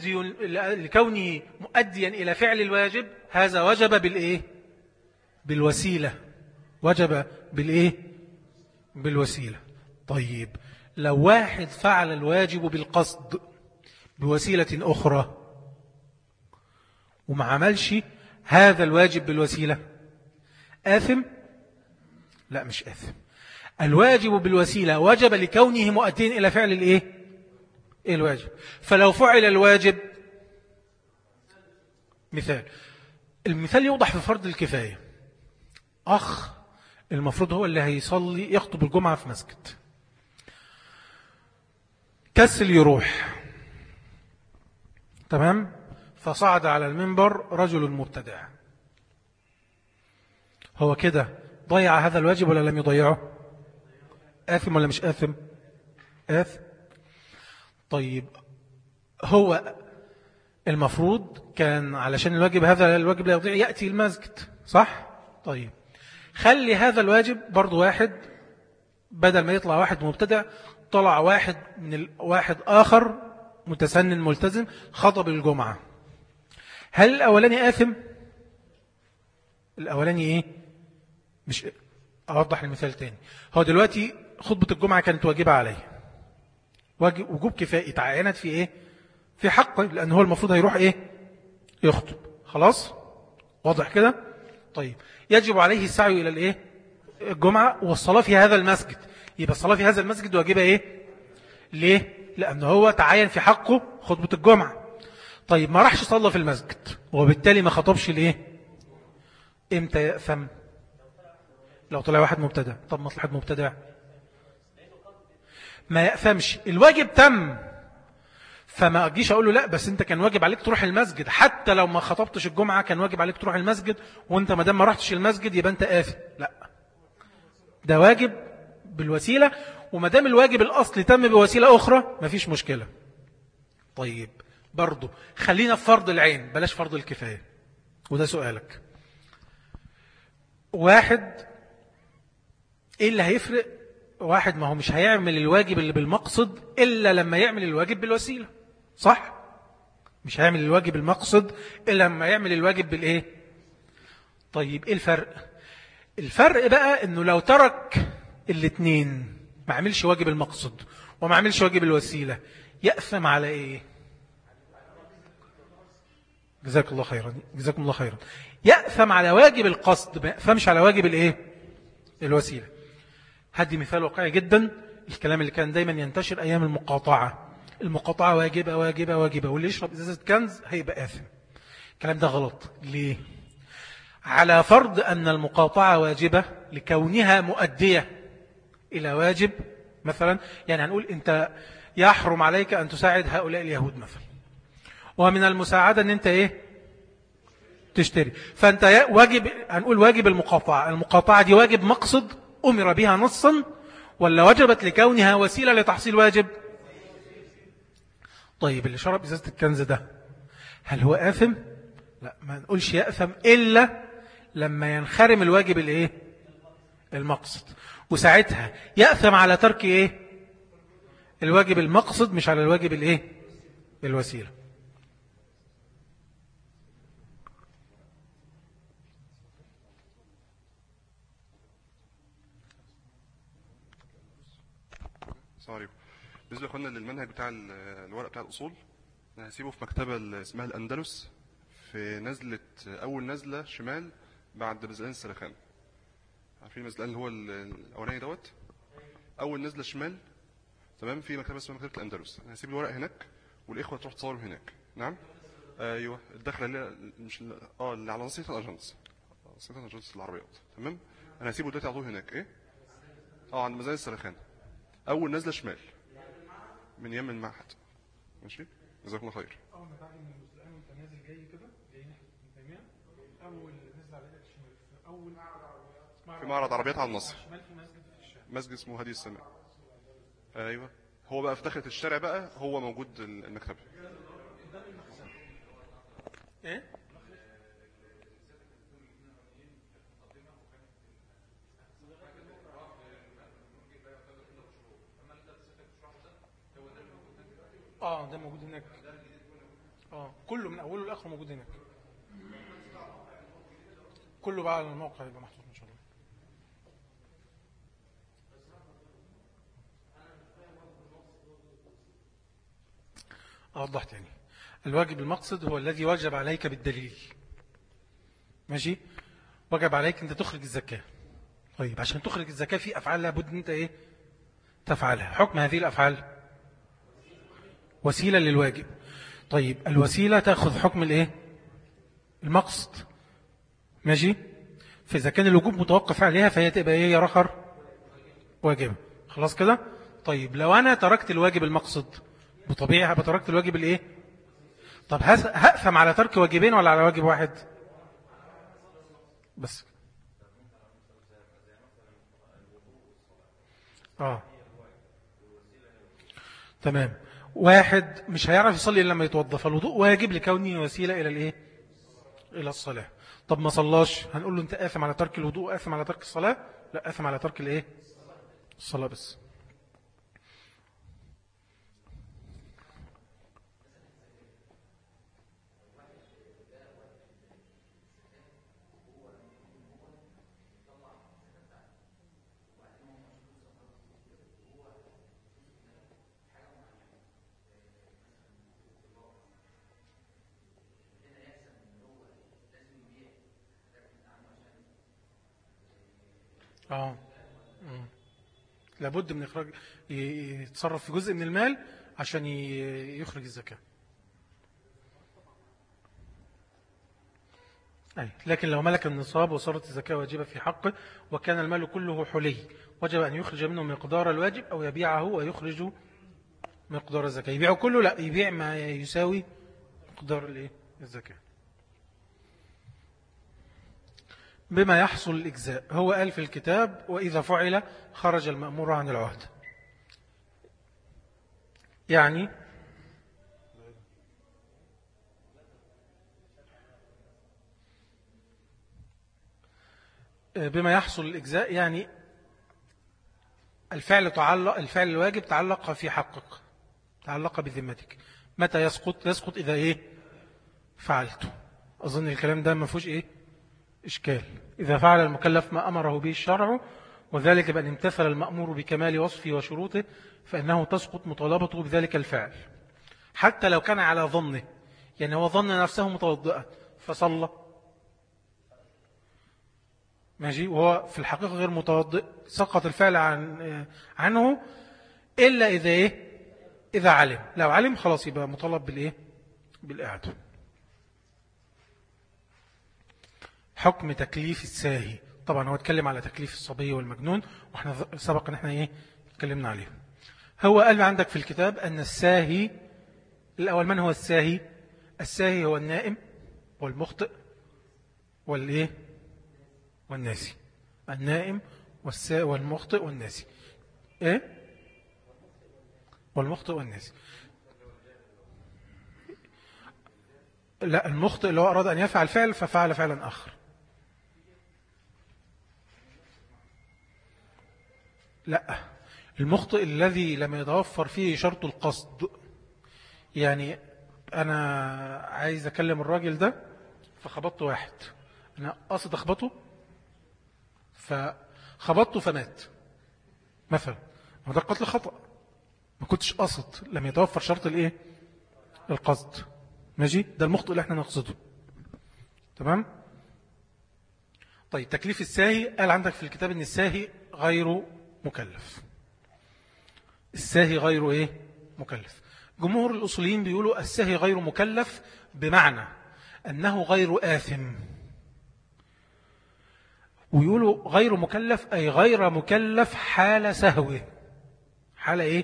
مؤديا إلى فعل الواجب هذا وجب بالإيه؟ بالوسيلة، وجب بالإيه؟ بالوسيلة. طيب لو واحد فعل الواجب بالقصد بوسيلة أخرى وما عملش هذا الواجب بالوسيلة آثم؟ لا، مش آثم. الواجب بالوسيلة وجب لكونه مؤدين إلى فعل الإيه؟ الواجب. فلو فعل الواجب، مثال، المثال يوضح في فرض الكفاية. أخ المفروض هو اللي هيصلي يخطب الجمعة في مسجد، كسل يروح، تمام؟ فصعد على المنبر رجل مبتدع، هو كده ضيع هذا الواجب ولا لم يضيعه؟ آثم ولا مش آثم؟ آثم. طيب هو المفروض كان علشان الواجب هذا الواجب لا يضيع يأتي المسجد، صح؟ طيب خلي هذا الواجب برضو واحد، بدل ما يطلع واحد مبتدع طلع واحد آخر متسنن ملتزم خطب الجمعة. هل الأولاني آثم؟ الأولاني إيه؟ مش أوضح المثال تاني. هو دلوقتي خطبة الجمعة كانت واجبة عليه، وجوب كفائي تعينت في إيه؟ في حقه، لأنه هو المفروض هيروح إيه؟ يخطب. خلاص؟ واضح كده؟ طيب يجب عليه السعي إلى الإيه؟ الجمعة والصلاة في هذا المسجد. يبقى الصلاة في هذا المسجد واجبة إيه؟ ليه؟ لأنه هو تعين في حقه خطبة الجمعة. طيب ما راحش صلى في المسجد وبالتالي ما خطبش ليه؟ امتى يأثم؟ لو طلع واحد مبتدع. طب مصلحة مبتدع ما يأثمش، الواجب تم. فما أجيش أقول له لا بس أنت كان واجب عليك تروح المسجد، حتى لو ما خطبتش الجمعة كان واجب عليك تروح المسجد، وأنت ما دام ما رحتش المسجد يبقى أنت آثم. لا، ده واجب بالوسيلة، وما دام الواجب الأصلي تم بوسيلة أخرى ما فيش مشكلة. طيب برضو خلينا في فرض العين، بلاش فرض الكفاية، وده سؤالك. واحد إيه اللي هيفرق؟ واحد ما هو مش هيعمل الواجب اللي بالمقصد إلا لما يعمل الواجب بالوسيلة، صح؟ مش هيعمل الواجب المقصد إلا لما يعمل الواجب بالإيه؟ طيب إيه الفرق؟ الفرق بقى إنه لو ترك الاثنين، ما عملش واجب المقصد وما عملش واجب الوسيلة، يأثم على إيه؟ جزاك الله خيرا، جزاكم الله خيرا. يأثم على واجب القصد، ما يأثمش على واجب الإيه؟ الوسيلة. هدي مثال واقعي جدا، الكلام اللي كان دايما ينتشر أيام المقاطعة. المقاطعة واجبة واجبة واجبة، واللي يشرب إزازة كنز هيبقى آثم. الكلام ده غلط. ليه؟ على فرض أن المقاطعة واجبة لكونها مؤدية إلى واجب، مثلا يعني هنقول أنت يحرم عليك أن تساعد هؤلاء اليهود مثلا، ومن المساعدة أن أنت إيه؟ تشتري. فأنت واجب، هنقول واجب المقاطعة دي واجب مقصد أمر بها نصا، ولا وجبت لكونها وسيلة لتحصيل واجب؟ طيب اللي شرب إزازة الكنز ده هل هو آثم؟ لا، ما نقولش يأثم إلا لما ينخرم الواجب الايه؟ المقصد. وساعتها يأثم على ترك ايه؟ الواجب المقصد، مش على الواجب الايه؟ الوسيلة. السلام عليكم. بالنسبة لأخوانا للمنهج بتاع الورق بتاع الأصول، أنا هسيبه في مكتبة اسمها الأندلس، في نزلة أول نزلة شمال بعد مزلقان السلخان. عارفين المزلقان اللي هو الأولاني دوت؟ أول نزلة شمال، تمام، في مكتبة اسمها مكتبة الأندلس. أنا هسيب الورق هناك والإخوة تروح تصوروا هناك. نعم؟ أيوه، الدخلة اللي مش اللي على نصيحة الأجنس، نصيحة الأجنس العربيات. تمام؟ أنا هسيبه دلوقتي على طول هناك. إيه؟ عند مزلقان السلخان، أول نزلة شمال من يم المعهد. ماشي، جزاكم الله خير. اول ما تعدي من المزلقان وانت نازل جاي كده، جاي ناحيه ابن تيميه، اول نزل على يدك الشمال في اول في معرض عربيات على النصر، شمال في مسجد في الشام، مسجد اسمه هدي السماء. ايوه، هو بقى في داخله الشارع بقى، هو موجود المكتبه. ايه؟ ده موجود هناك. كله من اوله لاخره موجود هناك، كله بقى على الموقع يبقى محطوط ان شاء الله. اوضح تاني. الواجب المقصد هو الذي وجب عليك بالدليل. ماشي، وجب عليك انت تخرج الزكاة. طيب عشان تخرج الزكاة في افعال لابد ان انت ايه تفعلها. حكم هذه الافعال وسيلة للواجب. طيب الوسيلة تأخذ حكم الايه؟ المقصد. ماشي، فإذا كان الوجوب متوقف عليها فهي تبقى ايه يا رخر؟ واجبة. خلاص كده. طيب لو انا تركت الواجب المقصد، بطبيعي هبقى تركت الواجب الايه؟ طب هأثم على ترك واجبين ولا على واجب واحد بس؟ تمام. واحد مش هيعرف يصلي إلا لما يتوضى، فالوضوء واجب لكونه وسيلة إلى الإيه؟ إلى الصلاة. طب ما صلاش، هنقول له أنت آثم على ترك الوضوء، آثم على ترك الصلاة؟ لا، آثم على ترك الإيه؟ الصلاة بس. لابد من إخراج، يتصرف في جزء من المال عشان يخرج الزكاة. لكن لو ملك النصاب وصارت الزكاة واجبة في حقه وكان المال كله حلي، وجب أن يخرج منه مقدار الواجب أو يبيعه ويخرج مقدار الزكاة. يبيعه كله؟ لا، يبيع ما يساوي مقدار الزكاة. بما يحصل الإجزاء، هو قال في الكتاب وإذا فعل خرج المأمور عن العهد. يعني بما يحصل الإجزاء يعني الفعل الواجب تعلق في حقك، تعلق بذمتك. متى يسقط؟ يسقط إذا إيه؟ فعلته. أظن الكلام ده ما فيهوش إيه؟ إشكال. إذا فعل المكلف ما أمره به الشرع، وذلك بأن امتثل المأمور بكمال وصفه وشروطه، فإنه تسقط مطالبته بذلك الفعل حتى لو كان على ظنه. يعني هو ظن نفسه متوضئا فصلى، ماشي، وهو في الحقيقة غير متوضئ، سقط الفعل عنه إلا إذا إيه؟ إذا علم. لو علم خلاص يبقى مطالب بالإيه؟ بالإعادة. حكم تكليف الساهي. طبعا هو اتكلم على تكليف الصبي والمجنون، واحنا سبق ان احنا اتكلمنا عليه. هو قال عندك في الكتاب ان الساهي الاول، من هو الساهي؟ الساهي هو النائم والمخطئ والناسي. النائم والمخطئ والناسي. والمخطئ والناسي. لا، المخطئ اللي هو أراد أن يفعل فعل ففعل فعلا آخر. لا، المخطئ الذي لم يتوفر فيه شرط القصد. يعني أنا عايز أكلم الراجل ده فخبطت واحد، أنا قصد أخبطه فخبطته فمات مثلا، وده قتل خطأ، ما كنتش قصد، لم يتوفر شرط الايه؟ القصد. ماشي، ده المخطئ اللي احنا نقصده. تمام. طيب تكليف الساهي، قال عندك في الكتاب ان الساهي غير مكلف. الساهي غير ايه؟ مكلف. جمهور الأصوليين بيقولوا الساهي غير مكلف بمعنى أنه غير آثم، ويقولوا غير مكلف أي غير مكلف حال سهوه. حال إيه؟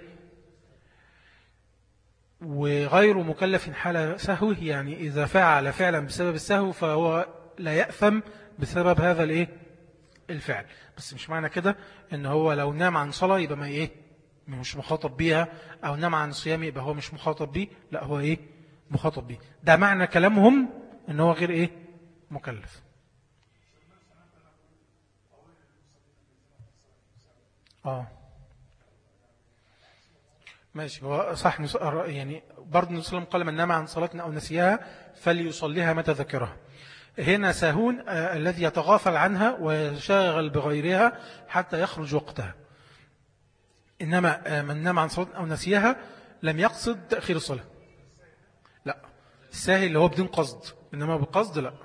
وغير مكلف حال سهوه يعني إذا فعل فعلا بسبب السهو فهو لا يأثم بسبب هذا الإيه؟ الفعل. بس مش معنى كده إن هو لو نام عن صلاة يبقى ما إيه؟ مش مخاطب بيها، أو نام عن صيام يبقى هو مش مخاطب بيه. لا، هو إيه؟ مخاطب بيه. ده معنى كلامهم إن هو غير إيه؟ مكلف. ماشي، هو صح. يعني برضه النبي صلى الله عليه وسلم قال من نام عن صلاة أو نسيها فليصليها متى ذكرها. هنا ساهون الذي يتغافل عنها ويشاغل بغيرها حتى يخرج وقتها. إنما من نام عن صلاة أو نسيها لم يقصد تأخير الصلاة. لا، الساهي اللي هو بدون قصد، إنما بقصد لا.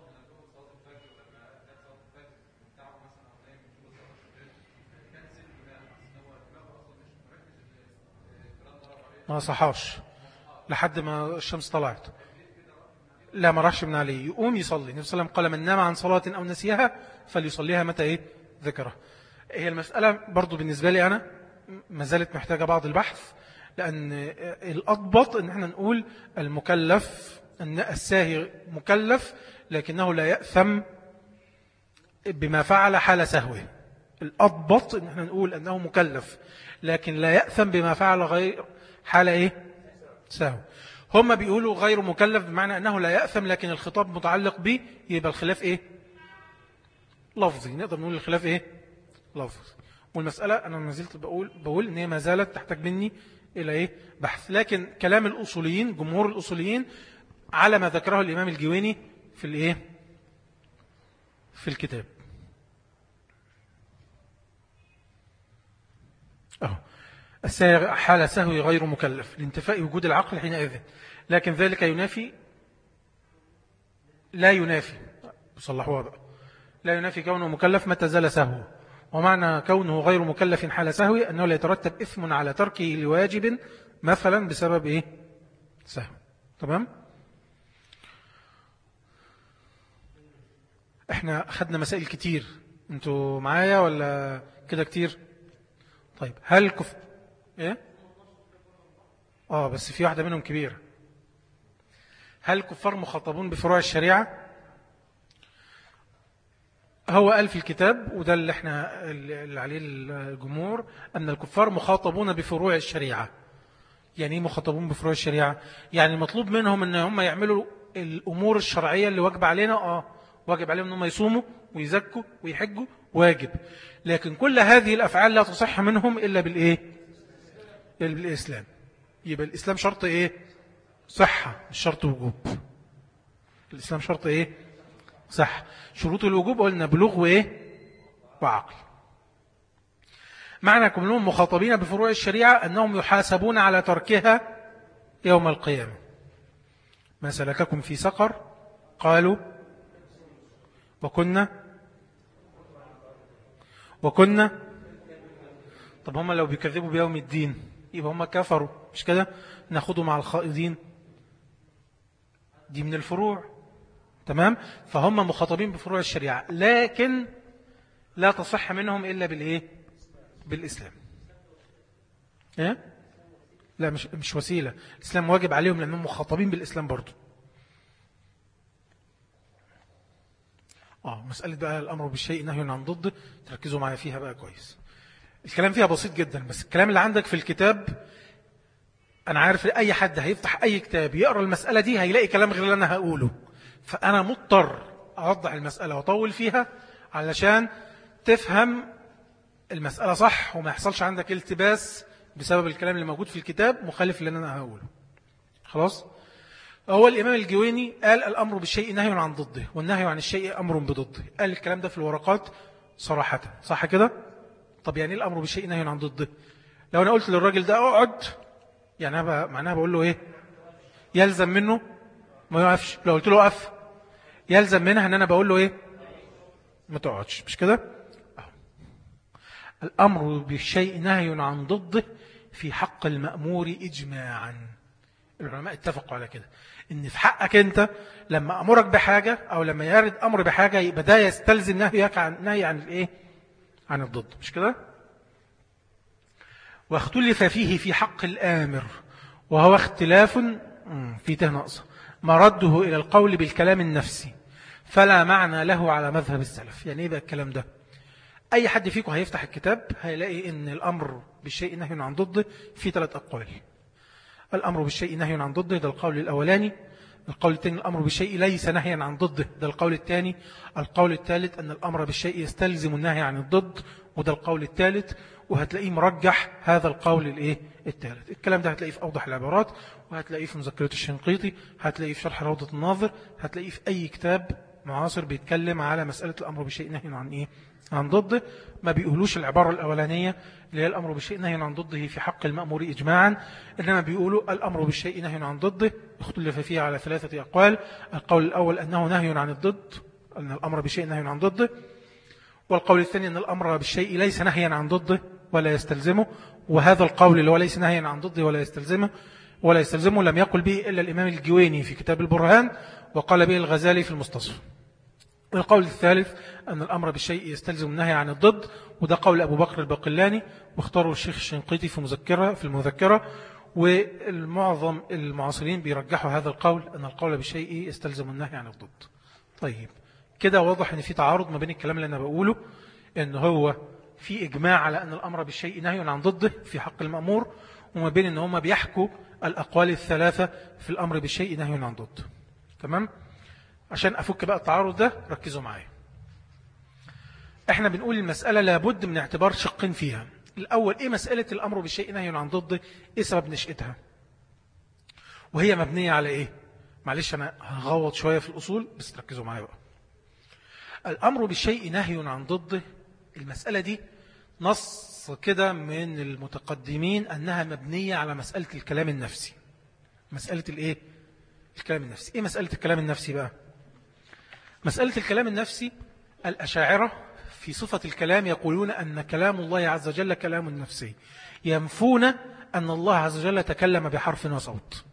ما صحاش لحد ما الشمس طلعت. لا، ما راحش من عليه، يقوم يصلي. النبي صلى الله عليه وسلم قال من نام عن صلاة أو نسيها فليصليها متى إيه؟ ذكرها. هي المسألة برضو بالنسبة لي أنا ما زالت محتاجة بعض البحث، لأن الأضبط أن احنا نقول المكلف، أن الساهي مكلف لكنه لا يأثم بما فعل حال سهوه. الأضبط أن احنا نقول أنه مكلف لكن لا يأثم بما فعل غير حال إيه؟ سهو. هم بيقولوا غير مكلف بمعنى أنه لا يأثم لكن الخطاب متعلق به، يبقى الخلاف إيه؟ لفظي. نقدر نقول الخلاف إيه؟ لفظي. والمسألة أنا ما زلت بقول إن هي ما زالت تحتاج مني إلى إيه؟ بحث. لكن كلام الأصوليين، جمهور الأصوليين على ما ذكره الإمام الجويني في الإيه؟ في الكتاب. حال سهو غير مكلف لانتفاء وجود العقل حينئذ، لكن ذلك لا ينافي بصلحوها بقى، لا ينافي كونه مكلف متى زال سهوه. ومعنى كونه غير مكلف حال سهوه أنه لا يترتب إثم على تركه لواجب مثلا بسبب إيه؟ سهو. تمام. احنا أخذنا مسائل كتير، انتوا معايا ولا كده كتير؟ طيب هل ايه؟ بس في واحدة منهم كبيرة. هل الكفار مخاطبون بفروع الشريعة؟ هو قال في الكتاب، وده اللي احنا اللي عليه الجمهور، أن الكفار مخاطبون بفروع الشريعة. يعني مخاطبون بفروع الشريعة يعني مطلوب منهم أن هم يعملوا الأمور الشرعية اللي واجب علينا. واجب عليهم أنهم يصوموا ويزكوا ويحجوا، واجب. لكن كل هذه الأفعال لا تصح منهم إلا بالإيه؟ بالإسلام. يبقى الإسلام شرط إيه؟ صحة، مش شرط وجوب. الإسلام شرط إيه؟ صح. شروط الوجوب قلنا بلوغ وإيه؟ وعقل. معنى كلهم مخاطبين بفروع الشريعة أنهم يحاسبون على تركها يوم القيامة. ما سلككم في سقر؟ قالوا وكنا. طب هم لو بيكذبوا بيوم الدين يبقى هم كفروا، مش كده؟ ناخده مع الخائضين، دي من الفروع. تمام. فهم مخاطبين بفروع الشريعة لكن لا تصح منهم إلا بالإيه؟ بالإسلام. إيه؟ لا، مش وسيلة. الإسلام واجب عليهم لأنهم مخاطبين بالإسلام برضو. مسألة بقى الأمر بالشيء نهي عن ضده، تركزوا معايا فيها بقى كويس. الكلام فيها بسيط جدا، بس الكلام اللي عندك في الكتاب أنا عارف أي حد هيفتح أي كتاب يقرأ المسألة دي هيلاقي كلام غير اللي أنا هقوله، فأنا مضطر أوضح المسألة وأطول فيها علشان تفهم المسألة صح وما يحصلش عندك التباس بسبب الكلام اللي موجود في الكتاب مخالف اللي أنا هقوله. خلاص. هو الإمام الجويني قال الأمر بالشيء نهي عن ضده، والنهي عن الشيء أمر بضده. قال الكلام ده في الورقات صراحة، صح كده؟ طب يعني الأمر بالشيء نهي عن ضده؟ لو أنا قلت للراجل ده اقعد، يعني معناها بقول له إيه؟ يلزم منه ما يقفش. لو قلت له اقف يلزم منها أن أنا بقول له إيه؟ ما تقعدش، مش كده؟ الأمر بالشيء نهي عن ضده في حق المأمور إجماعا. العلماء اتفقوا على كده، إن في حقك أنت لما أمرك بحاجة أو لما يرد أمر بحاجة يبقى ده يستلزم نهي عن الإيه؟ عن الضد، مش كده؟ واختلف فيه في حق الآمر، وهو اختلاف في ناقصة مرده إلى القول بالكلام النفسي، فلا معنى له على مذهب السلف. يعني إيه بقى الكلام ده؟ أي حد فيكم هيفتح الكتاب هيلاقي إن الأمر بالشيء نهي عن ضده في 3 أقوال. الأمر بالشيء نهي عن ضده، ده القول الأولاني. القول الثاني الأمر بالشيء ليس نهيا عن ضده، ده القول الثاني. القول الثالث أن الأمر بالشيء يستلزم النهي عن الضد، وده القول الثالث. وهتلاقيه مرجح هذا القول الثالث. الكلام ده هتلاقيه في أوضح العبارات، وهتلاقيه في مذكرة الشنقيطي، هتلاقيه في شرح روضة الناظر، هتلاقيه في أي كتاب معاصر بيتكلم على مسألة الأمر بالشيء نهي عن عن ضده. ما بيقولوش العبارة الأولانية اللي هي الأمر بالشيء نهي عن ضده في حق المأمور إجماعا، إنما بيقولوا الأمر بالشيء نهي عن ضده اختلف فيه على 3 أقوال. القول الأول أنه نهي عن الضد، أن الأمر بالشيء نهي عن ضده. والقول الثاني أن الأمر بالشيء ليس نهيا عن ضده ولا يستلزمه. وهذا القول اللي هو ليس نهيا عن ضده ولا يستلزمه لم يقل به إلا الإمام الجويني في كتاب البرهان، وقال به الغزالي في المستصفى. والقول الثالث أن الأمر بالشيء يستلزم النهي عن الضد، وده قول أبو بكر الباقلاني، واختاروا الشيخ الشنقيطي في المذكرة. والمعظم المعاصرين بيرجحوا هذا القول، أن القول بالشيء يستلزم النهي عن الضد. طيب كده واضح أن في تعارض ما بين الكلام اللي أنا بقوله، أن هو في إجماع على أن الأمر بالشيء نهي عن ضده في حق المأمور، وما بين أن هم بيحكوا الأقوال ال3 في الأمر بالشيء نهي عن ضده. تمام؟ عشان أفك بقى التعارض ده ركزوا معايا. احنا بنقول المسألة لابد من اعتبار شقين فيها. الأول إيه مسألة الأمر بالشيء نهي عن ضده؟ إيه سبب نشأتها؟ وهي مبنية على إيه؟ معلش أنا هغوط شوية في الأصول بس تركزوا معايا بقى. الأمر بالشيء نهي عن ضده، المسألة دي نص كده من المتقدمين أنها مبنية على مسألة الكلام النفسي. مسألة الإيه؟ الكلام النفسي. إيه مسألة الكلام النفسي بقى؟ مسألة الكلام النفسي الأشاعرة في صفة الكلام يقولون أن كلام الله عز وجل كلام نفسي، ينفون أن الله عز وجل تكلم بحرف وصوت.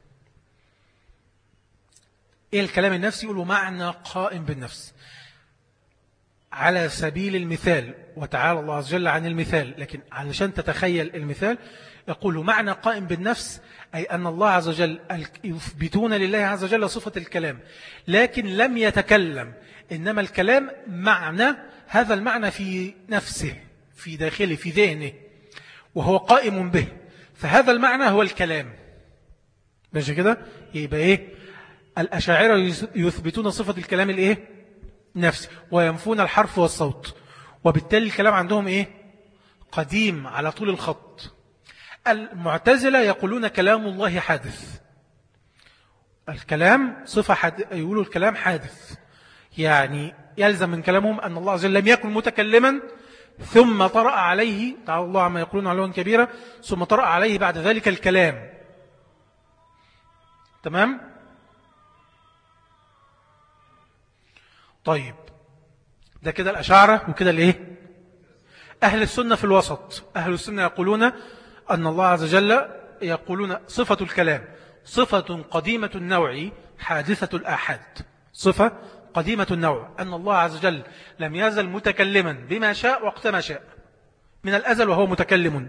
إيه الكلام النفسي؟ يقولوا معنى قائم بالنفس على سبيل المثال، وتعالى الله عز وجل عن المثال، لكن علشان تتخيل المثال يقولوا معنى قائم بالنفس، أي أن الله عز وجل يثبتون لله عز وجل صفة الكلام لكن لم يتكلم، إنما الكلام معنى، هذا المعنى في نفسه في داخله في ذهنه وهو قائم به، فهذا المعنى هو الكلام. ماشي كده؟ يبقى إيه؟ الأشاعرة يثبتون صفة الكلام الإيه؟ نفسي، وينفون الحرف والصوت، وبالتالي الكلام عندهم إيه؟ قديم على طول الخط. المعتزلة يقولون كلام الله حادث، الكلام صفة يقولوا الكلام حادث، يعني يلزم من كلامهم أن الله عز وجل لم يكن متكلما ثم طرأ عليه، تعالى الله عما يقولون علوا كبيرا، ثم طرأ عليه بعد ذلك الكلام. تمام؟ طيب ده كده الأشاعرة، وكده الإيه؟ أهل السنة في الوسط. أهل السنة يقولون أن الله عز وجل يقولون صفة الكلام صفة قديمة النوع حادثة الآحاد، صفة قديمة النوع، أن الله عز وجل لم يزل متكلما بما شاء وقت ما شاء من الأزل وهو متكلم.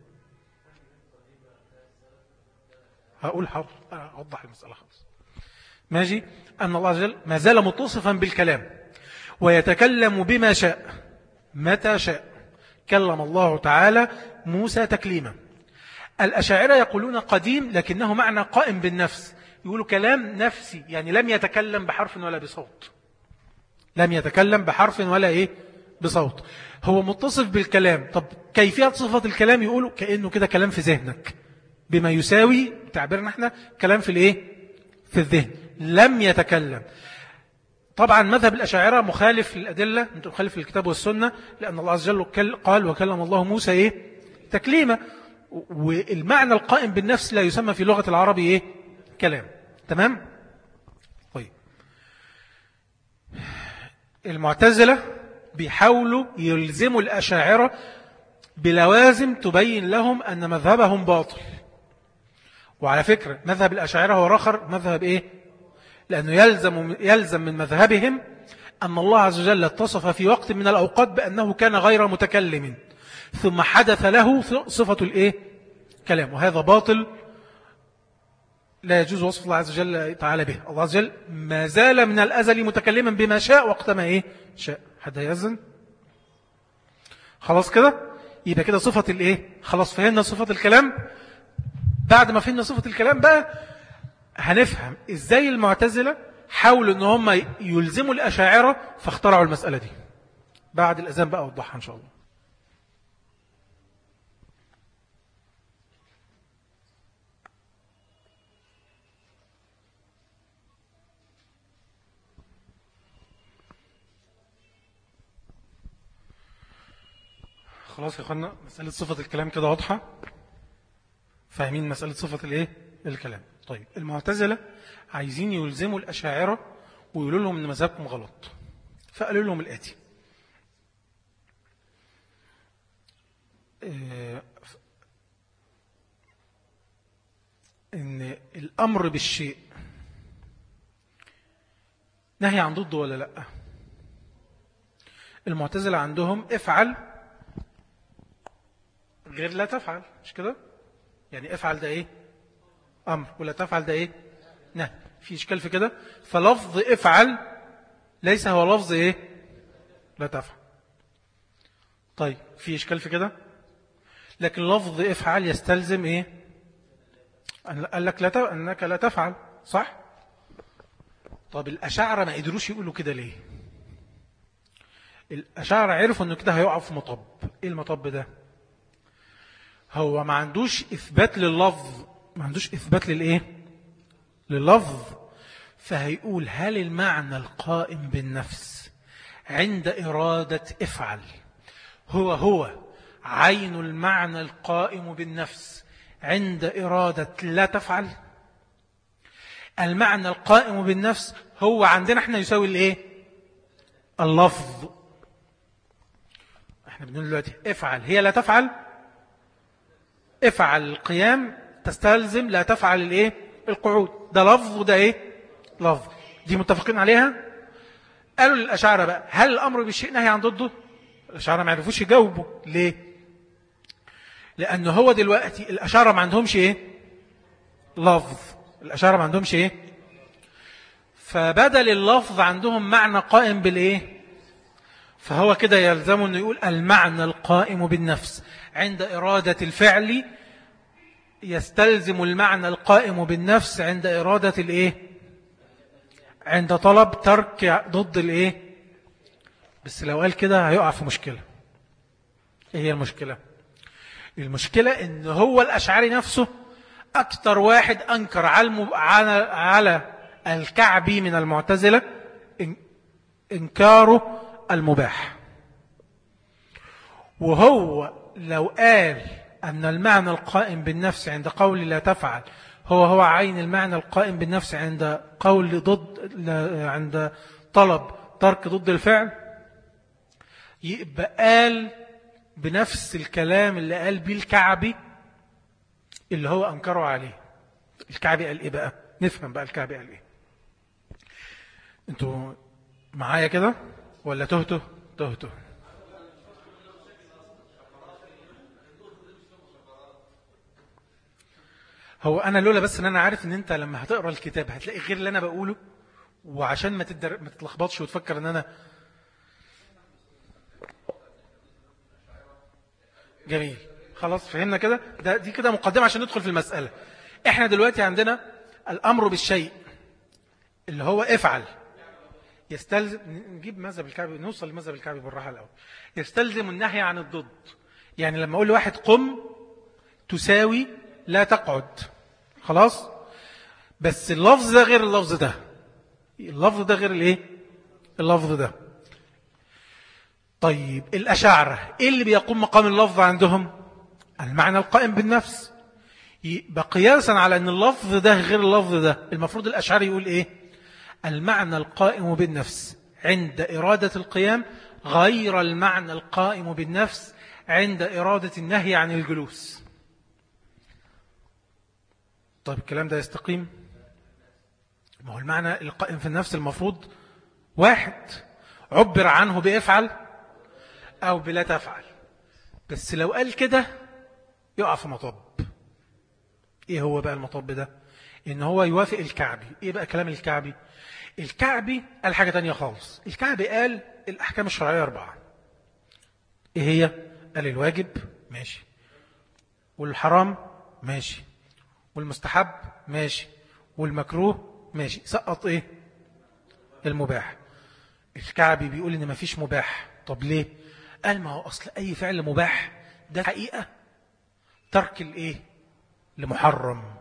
هقول أوضح المسألة خالص. ماشي؟ أن الله عز وجل ما زال متصفا بالكلام ويتكلم بما شاء متى شاء. كلم الله تعالى موسى تكليما. الأشاعرة يقولون قديم لكنه معنى قائم بالنفس، يقولوا كلام نفسي، يعني لم يتكلم بحرف ولا بصوت، لم يتكلم بحرف ولا إيه بصوت، هو متصف بالكلام. طب كيفية صفة الكلام؟ يقولوا كأنه كده كلام في ذهنك، بما يساوي تعبيرنا احنا كلام في الإيه في الذهن، لم يتكلم. طبعا مذهب الأشاعرة مخالف للأدلة، مخالف للكتاب والسنة، لأن الله عز وجل قال وكلم الله موسى إيه تكليما، والمعنى القائم بالنفس لا يسمى في لغة العرب إيه كلام. تمام. طيب المعتزلة بيحاولوا يلزموا الأشاعرة بلوازم تبين لهم أن مذهبهم باطل. وعلى فكرة مذهب الأشاعرة هو آخر مذهب إيه؟ لأنه يلزم من مذهبهم أن الله عز وجل اتصف في وقت من الأوقات بأنه كان غير متكلم ثم حدث له صفة الإيه؟ كلام، وهذا باطل لا يجوز وصف الله عز وجل تعالى به. الله عز وجل ما زال من الأزل متكلما بما شاء وقت ما إيه؟ شاء. حد يأذن؟ خلاص كده يبقى كده صفة الإيه؟ خلاص فهمنا صفة الكلام. بعد ما فهمنا صفة الكلام بقى هنفهم إزاي المعتزلة حاولوا أن هم يلزموا الأشاعرة فاخترعوا المسألة دي. بعد الأذان بقى أوضحها إن شاء الله. خلاص يا أخوانا مسألة صفة الكلام كده واضحة، فاهمين مسألة صفة الإيه؟ الكلام. طيب المعتزلة عايزين يلزموا الأشاعرة ويقولوا لهم أن مذهبكم غلط، فقالوا لهم الآتي: إن الأمر بالشيء نهي عن ضده ولا لأ؟ المعتزلة عندهم افعل غير لا تفعل، مش كده؟ يعني افعل ده ايه؟ امر، ولا تفعل ده ايه؟ نهي. في اشكال في كده؟ فلفظ افعل ليس هو لفظ ايه؟ لا تفعل. طيب في اشكال في كده؟ لكن لفظ افعل يستلزم ايه؟ قال لك انك لا تفعل، صح؟ طب الاشاعرة ما قدروش يقولوا كده ليه؟ الاشاعرة عرفوا انه كده هيقع في مطب. ايه المطب ده؟ هو ما عندوش إثبات لللفظ، ما عندوش إثبات للإيه؟ لللفظ. فهيقول هل المعنى القائم بالنفس عند إرادة افعل هو عين المعنى القائم بالنفس عند إرادة لا تفعل؟ المعنى القائم بالنفس هو عندنا احنا يساوي الإيه؟ اللفظ. احنا بنقول دلوقتي افعل هي لا تفعل، افعل القيام تستلزم لا تفعل الايه؟ القعود. ده لفظ وده ايه؟ لفظ. دي متفقين عليها. قالوا للأشاعرة بقى هل الأمر بالشيء نهي عن ضده؟ الأشاعرة ما عرفوش يجاوبوا. ليه؟ لأن هو دلوقتي الأشاعرة ما عندهمش ايه؟ لفظ. الأشاعرة ما عندهمش ايه؟ فبدل اللفظ عندهم معنى قائم بالايه؟ فهو كده يلزم أنه يقول المعنى القائم بالنفس عند إرادة الفعل يستلزم المعنى القائم بالنفس عند إرادة الإيه؟ عند طلب ترك ضد الإيه؟ بس لو قال كده هيقع في مشكلة. إيه هي المشكلة؟ المشكلة إن هو الأشعري نفسه أكثر واحد أنكر على الكعبي من المعتزلة إنكاره المباح. وهو لو قال أن المعنى القائم بالنفس عند قول لا تفعل هو عين المعنى القائم بالنفس عند قول عند طلب ترك ضد الفعل، يبقى قال بنفس الكلام اللي قال بيه الكعبي اللي هو أنكره عليه. الكعبي قال إيه بقى؟ نفهم بقى الكعبي قال إيه. أنتوا معايا كده ولا تهتوا؟ هو أنا لولا بس أن أنا عارف أن أنت لما هتقرأ الكتاب هتلاقي غير اللي أنا بقوله، وعشان ما تتلخبطش وتفكر أن أنا جميل. خلاص فهمنا كده. دي كده مقدمة عشان ندخل في المسألة. احنا دلوقتي عندنا الأمر بالشيء اللي هو افعل يستلزم، نجيب مذهب الكعبي، نوصل لمذهب الكعبي بالراحة الأول. يستلزم النهي عن الضد. يعني لما أقول لواحد قم تساوي لا تقعد، خلاص، بس اللفظ ده غير اللفظ ده، اللفظ ده غير الايه، اللفظ ده. طيب الأشاعرة ايه اللي بيقوم مقام اللفظ عندهم؟ المعنى القائم بالنفس. يبقى قياسا على ان اللفظ ده غير اللفظ ده، المفروض الأشاعرة يقول ايه؟ المعنى القائم بالنفس عند إرادة القيام غير المعنى القائم بالنفس عند إرادة النهي عن الجلوس. طيب الكلام ده يستقيم؟ ما هو المعنى القائم في النفس المفروض واحد، عبر عنه بافعل أو بلا تفعل. بس لو قال كده يقع في مطب. ايه هو بقى المطب ده؟ ان هو يوافق الكعبي. ايه بقى كلام الكعبي؟ الكعبي قال حاجة تانية خالص. الكعبي قال الأحكام الشرعية 4. ايه هي؟ قال الواجب ماشي، والحرام ماشي، والمستحب ماشي، والمكروه ماشي، سقط ايه؟ المباح. الكعبي بيقول ان مفيش مباح. طب ليه؟ قال ما هو اصل اي فعل مباح ده حقيقة ترك الايه؟ لمحرم،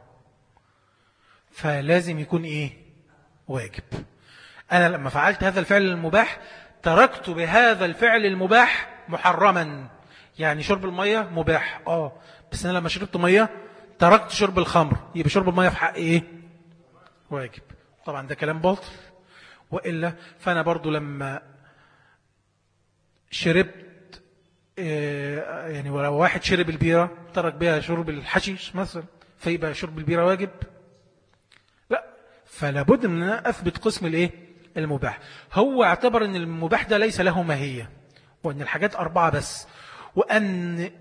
فلازم يكون ايه؟ واجب. انا لما فعلت هذا الفعل المباح تركت بهذا الفعل المباح محرما. يعني شرب المية مباح بس انا لما شربت مية تركت شرب الخمر، يبقى شرب المية في حق ايه؟ واجب. طبعا ده كلام باطل. وإلا فأنا برضو لما شربت يعني ولو واحد شرب البيرة ترك بها شرب الحشيش مثلا، فيبقى شرب البيرة واجب؟ لا. فلا بد من أن أثبت قسم الايه؟ المباح. هو اعتبر أن المباح ده ليس له ماهية، وأن الحاجات 4 بس، وأن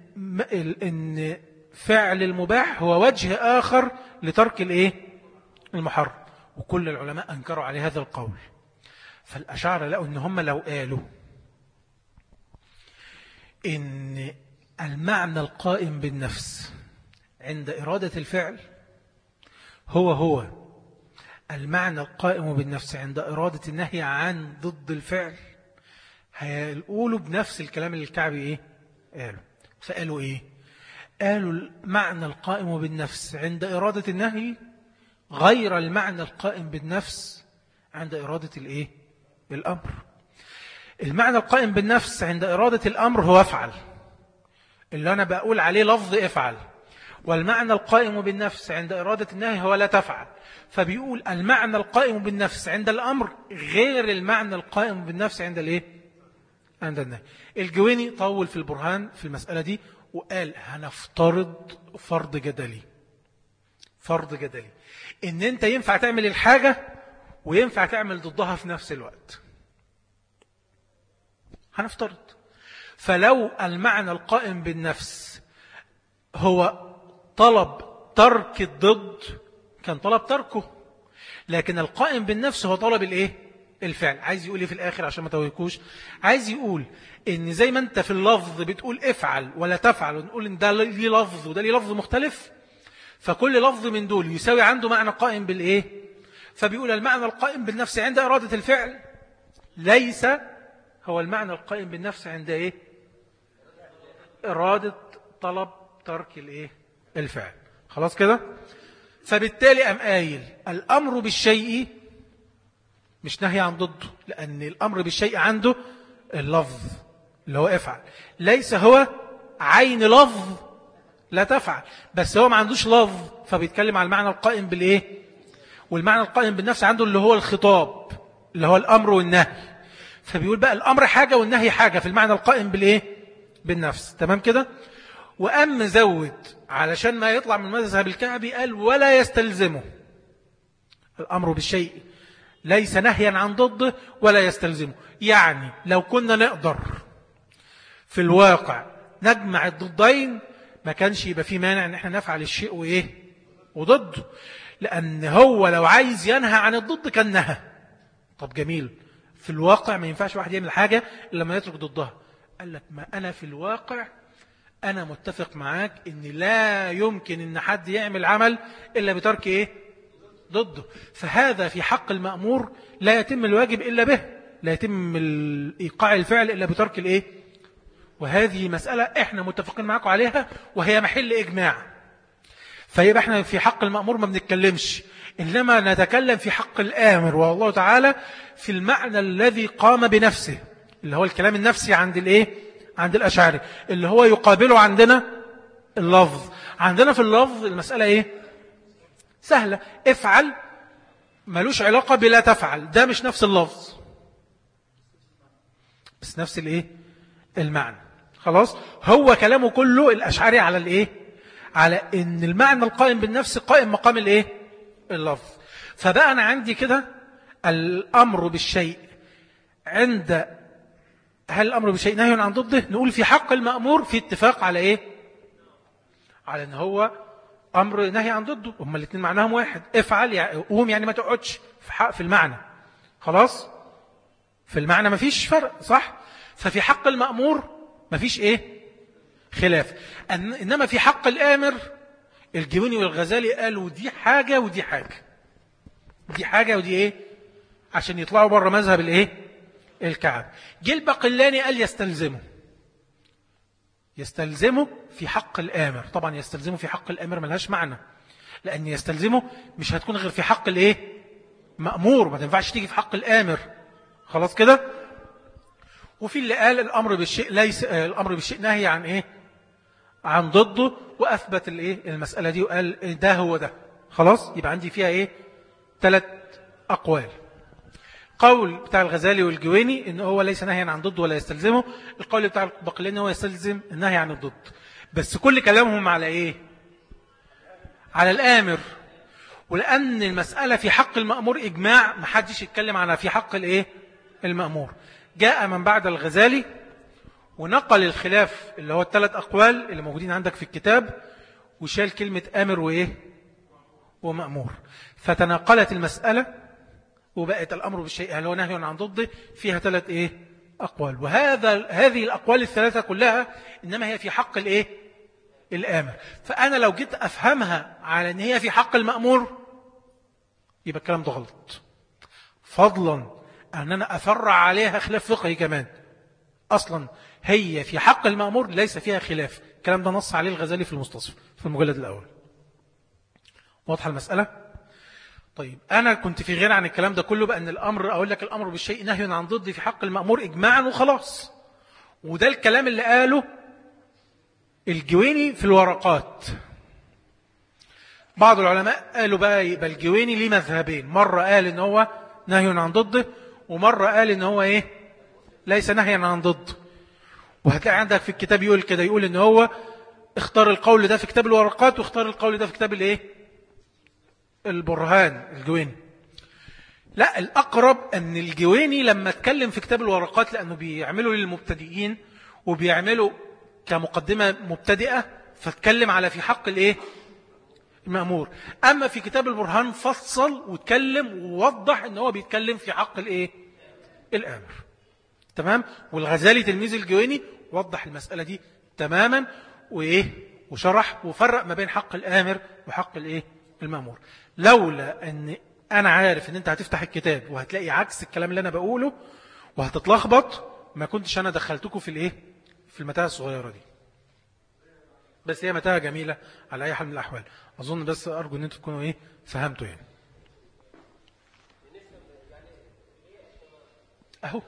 فعل المباح هو وجه آخر لترك الايه؟ المحرم. وكل العلماء أنكروا عليه هذا القول. فالأشاعرة لقوا إن هم لو قالوا إن المعنى القائم بالنفس عند إرادة الفعل هو المعنى القائم بالنفس عند إرادة النهي عن ضد الفعل، هيقولوا بنفس الكلام اللي الكعبي إيه؟ قالوا. فقالوا إيه؟ قالوا المعنى القائم بالنفس عند إرادة النهي غير المعنى القائم بالنفس عند إرادة الإيه؟ الأمر. المعنى القائم بالنفس عند إرادة الأمر هو افعل، اللي أنا بقول عليه لفظ افعل. والمعنى القائم بالنفس عند إرادة النهي هو لا تفعل. فبيقول المعنى القائم بالنفس عند الأمر غير المعنى القائم بالنفس عند الإيه؟ عند النهي. الجويني طول في البرهان في المسألة دي وقال هنفترض فرض جدلي. فرض جدلي إن أنت ينفع تعمل الحاجة وينفع تعمل ضدها في نفس الوقت. هنفترض. فلو المعنى القائم بالنفس هو طلب ترك الضد كان طلب تركه، لكن القائم بالنفس هو طلب الايه؟ الفعل. عايز يقول ايه في الاخر عشان ما توهكوش؟ عايز يقول ان زي ما انت في اللفظ بتقول افعل ولا تفعل، ونقول ان ده ليه لفظ وده ليه لفظ مختلف، فكل لفظ من دول يساوي عنده معنى قائم بالايه؟ فبيقول المعنى القائم بالنفس عند إرادة الفعل ليس هو المعنى القائم بالنفس عند ايه؟ إرادة طلب ترك الايه؟ الفعل. خلاص كده؟ فبالتالي قام قايل الأمر بالشيء مش نهي عن ضده، لأن الأمر بالشيء عنده اللفظ اللي هو افعل، ليس هو عين لفظ لا تفعل، بس هو ما عندوش لفظ فبيتكلم على المعنى القائم بالايه؟ والمعنى القائم بالنفس عنده اللي هو الخطاب اللي هو الأمر والنهي. فبيقول بقى الأمر حاجة والنهي حاجة في المعنى القائم بالايه؟ بالنفس. تمام كده؟ وأم زود علشان ما يطلع من مذهب الكعبي قال ولا يستلزمه. الأمر بالشيء ليس نهيا عن ضده ولا يستلزمه. يعني لو كنا نقدر في الواقع نجمع الضدين ما كانش يبقى في مانع ان احنا نفعل الشيء وايه؟ وضده، لأن هو لو عايز ينهى عن الضد كان نهى. طب جميل، في الواقع ما ينفعش واحد يعمل حاجة إلا لما يترك ضدها. قال لك ما أنا في الواقع أنا متفق معاك إن لا يمكن إن حد يعمل عمل إلا بترك إيه؟ ضده. فهذا في حق المأمور لا يتم الواجب إلا به، لا يتم إيقاع الفعل إلا بترك الإيه؟ وهذه مسألة إحنا متفقين معاكم عليها وهي محل إجماع. فيبقى إحنا في حق المأمور ما بنتكلمش، إنما نتكلم في حق الآمر والله تعالى في المعنى الذي قام بنفسه، اللي هو الكلام النفسي عند الإيه؟ عند الأشاعرة، اللي هو يقابله عندنا اللفظ. عندنا في اللفظ المسألة إيه؟ سهلة. افعل ملوش علاقة بلا تفعل، ده مش نفس اللفظ بس نفس الإيه؟ المعنى. خلاص. هو كلامه كله الأشعري على الإيه؟ على إن المعنى القائم بالنفس قائم مقام الإيه؟ اللفظ. فبقى أنا عندي كده الأمر بالشيء هل الأمر بالشيء نهي عن ضده؟ نقول في حق المأمور في اتفاق على إيه؟ على إن هو أمر نهي عن ضده. هما الاثنين معناهم واحد. افعل يعني قوم، يعني ما تقعدش في المعنى. خلاص. في المعنى ما فيش فرق، صح؟ ففي حق المأمور ما فيش إيه؟ خلاف. إنما في حق الآمر الجويني والغزالي قالوا دي حاجة ودي حاجة، دي حاجة ودي إيه؟ عشان يطلعوا بره مذهب الإيه؟ الكعب. جه الباقلاني قال يستلزمه في حق الآمر. طبعا يستلزمه في حق الآمر ملهاش معنى، لأن يستلزمه مش هتكون غير في حق الإيه؟ مأمور، ما تنفعش تيجي في حق الآمر. خلاص كده. وفي اللي قال الأمر بالشيء ليس الأمر بالشيء نهي عن إيه؟ عن ضده، وأثبت الإيه؟ المسألة دي وقال ده هو ده. خلاص. يبقى عندي فيها إيه؟ 3 أقوال. قول بتاع الغزالي والجويني إن هو ليس نهيا عن ضده ولا يستلزمه. القول بتاع الباقلاني هو يستلزم النهي عن الضد. بس كل كلامهم على إيه؟ على الآمر. ولأن المسألة في حق المأمور إجماع، ما حدش يتكلم على في حق الإيه؟ المأمور. جاء من بعد الغزالي ونقل الخلاف اللي هو 3 أقوال اللي موجودين عندك في الكتاب، وشال كلمة آمر وإيه؟ ومأمور. فتناقلت المسألة وبقت الأمر بالشيء اللي هو نهي عن ضده فيها 3 إيه؟ أقوال. هذه الأقوال ال3 كلها إنما هي في حق الإيه؟ الآمر. فأنا لو جيت أفهمها على أن هي في حق المأمور يبقى الكلام ده غلط، فضلا أن أنا أفرع عليها خلاف فقهي كمان. أصلا هي في حق المأمور ليس فيها خلاف. الكلام ده نص عليه الغزالي في المستصف في المجلد الأول. واضحة المسألة؟ طيب أنا كنت في غير عن الكلام ده كله، بأن الأمر أقول لك الأمر بالشيء نهي عن ضده في حق المأمور إجماعا وخلاص. وده الكلام اللي قاله الجويني في الورقات. بعض العلماء قالوا بقى يبقى الجويني ليه مذهبين، مرة قال إن هو نهي عن ضده، ومرة قال إن هو إيه؟ ليس نهيا عن ضده. وهتلاقي عندك في الكتاب يقول كده، يقول إن هو اختار القول ده في كتاب الورقات واختار القول ده في كتاب الإيه؟ البرهان الجويني. لا، الأقرب أن الجويني لما اتكلم في كتاب الورقات، لأنه بيعملوا للمبتدئين وبيعملوا كمقدمة مبتدئة، فاتكلم على في حق الإيه؟ المأمور. أما في كتاب البرهان فصل واتكلم ووضح أنه هو بيتكلم في حق الإيه؟ الآمر. تمام. والغزالي تلميذ الجويني وضح المسألة دي تماما وإيه؟ وشرح وفرق ما بين حق الآمر وحق الإيه؟ المأمور. لولا أن أنا عارف أن أنت هتفتح الكتاب وهتلاقي عكس الكلام اللي أنا بقوله وهتتلخبط، ما كنتش أنا دخلتكم في الإيه؟ في المتاهة الصغيرة دي. بس هي متاهة جميلة على أي حال من الأحوال. أظن بس أرجو أن أنتم تكونوا إيه؟ فهمتوا يعني. أهو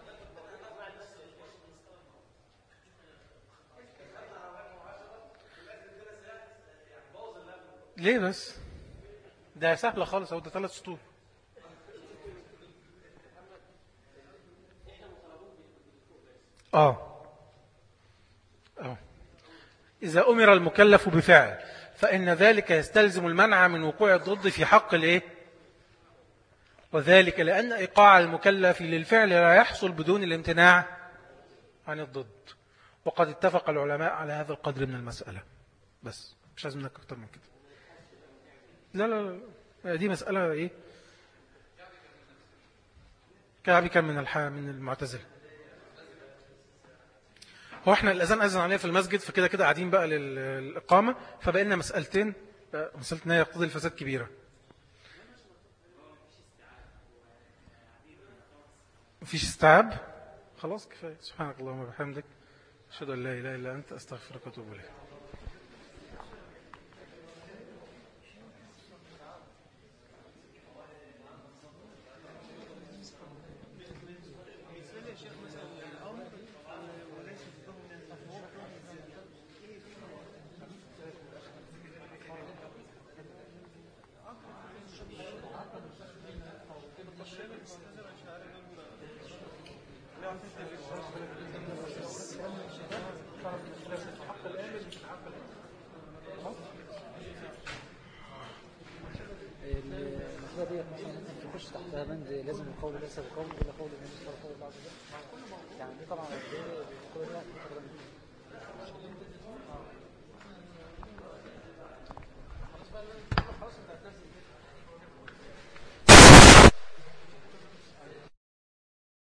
ليه بس؟ ده سهلة خالص، أو ده 3 سطور. إذا أمر المكلف بفعل فإن ذلك يستلزم المنع من وقوع الضد في حق الإيه؟ وذلك لأن إيقاع المكلف للفعل لا يحصل بدون الامتناع عن الضد. وقد اتفق العلماء على هذا القدر من المسألة. بس مش لازم منك أكتر من كده. لا دي مسألة إيه؟ كعبي كان من المعتزلة. هو احنا الأذان أذن عليها في المسجد، فكده كده قاعدين بقى للإقامة، فبقى لنا مسألتين. مسألة إن هي يقتضي الفساد كبيرة. مفيش استيعاب. خلاص كفاية. سبحانك اللهم وبحمدك، أشهد أن لا إله إلا أنت، أستغفرك وأتوب إليك. المسألة ديت مثلا ممكن تخش تحتها بند لازم القول ليس بقول ولا قول النبي صلى الله عليه وسلم. يعني دي طبعا دي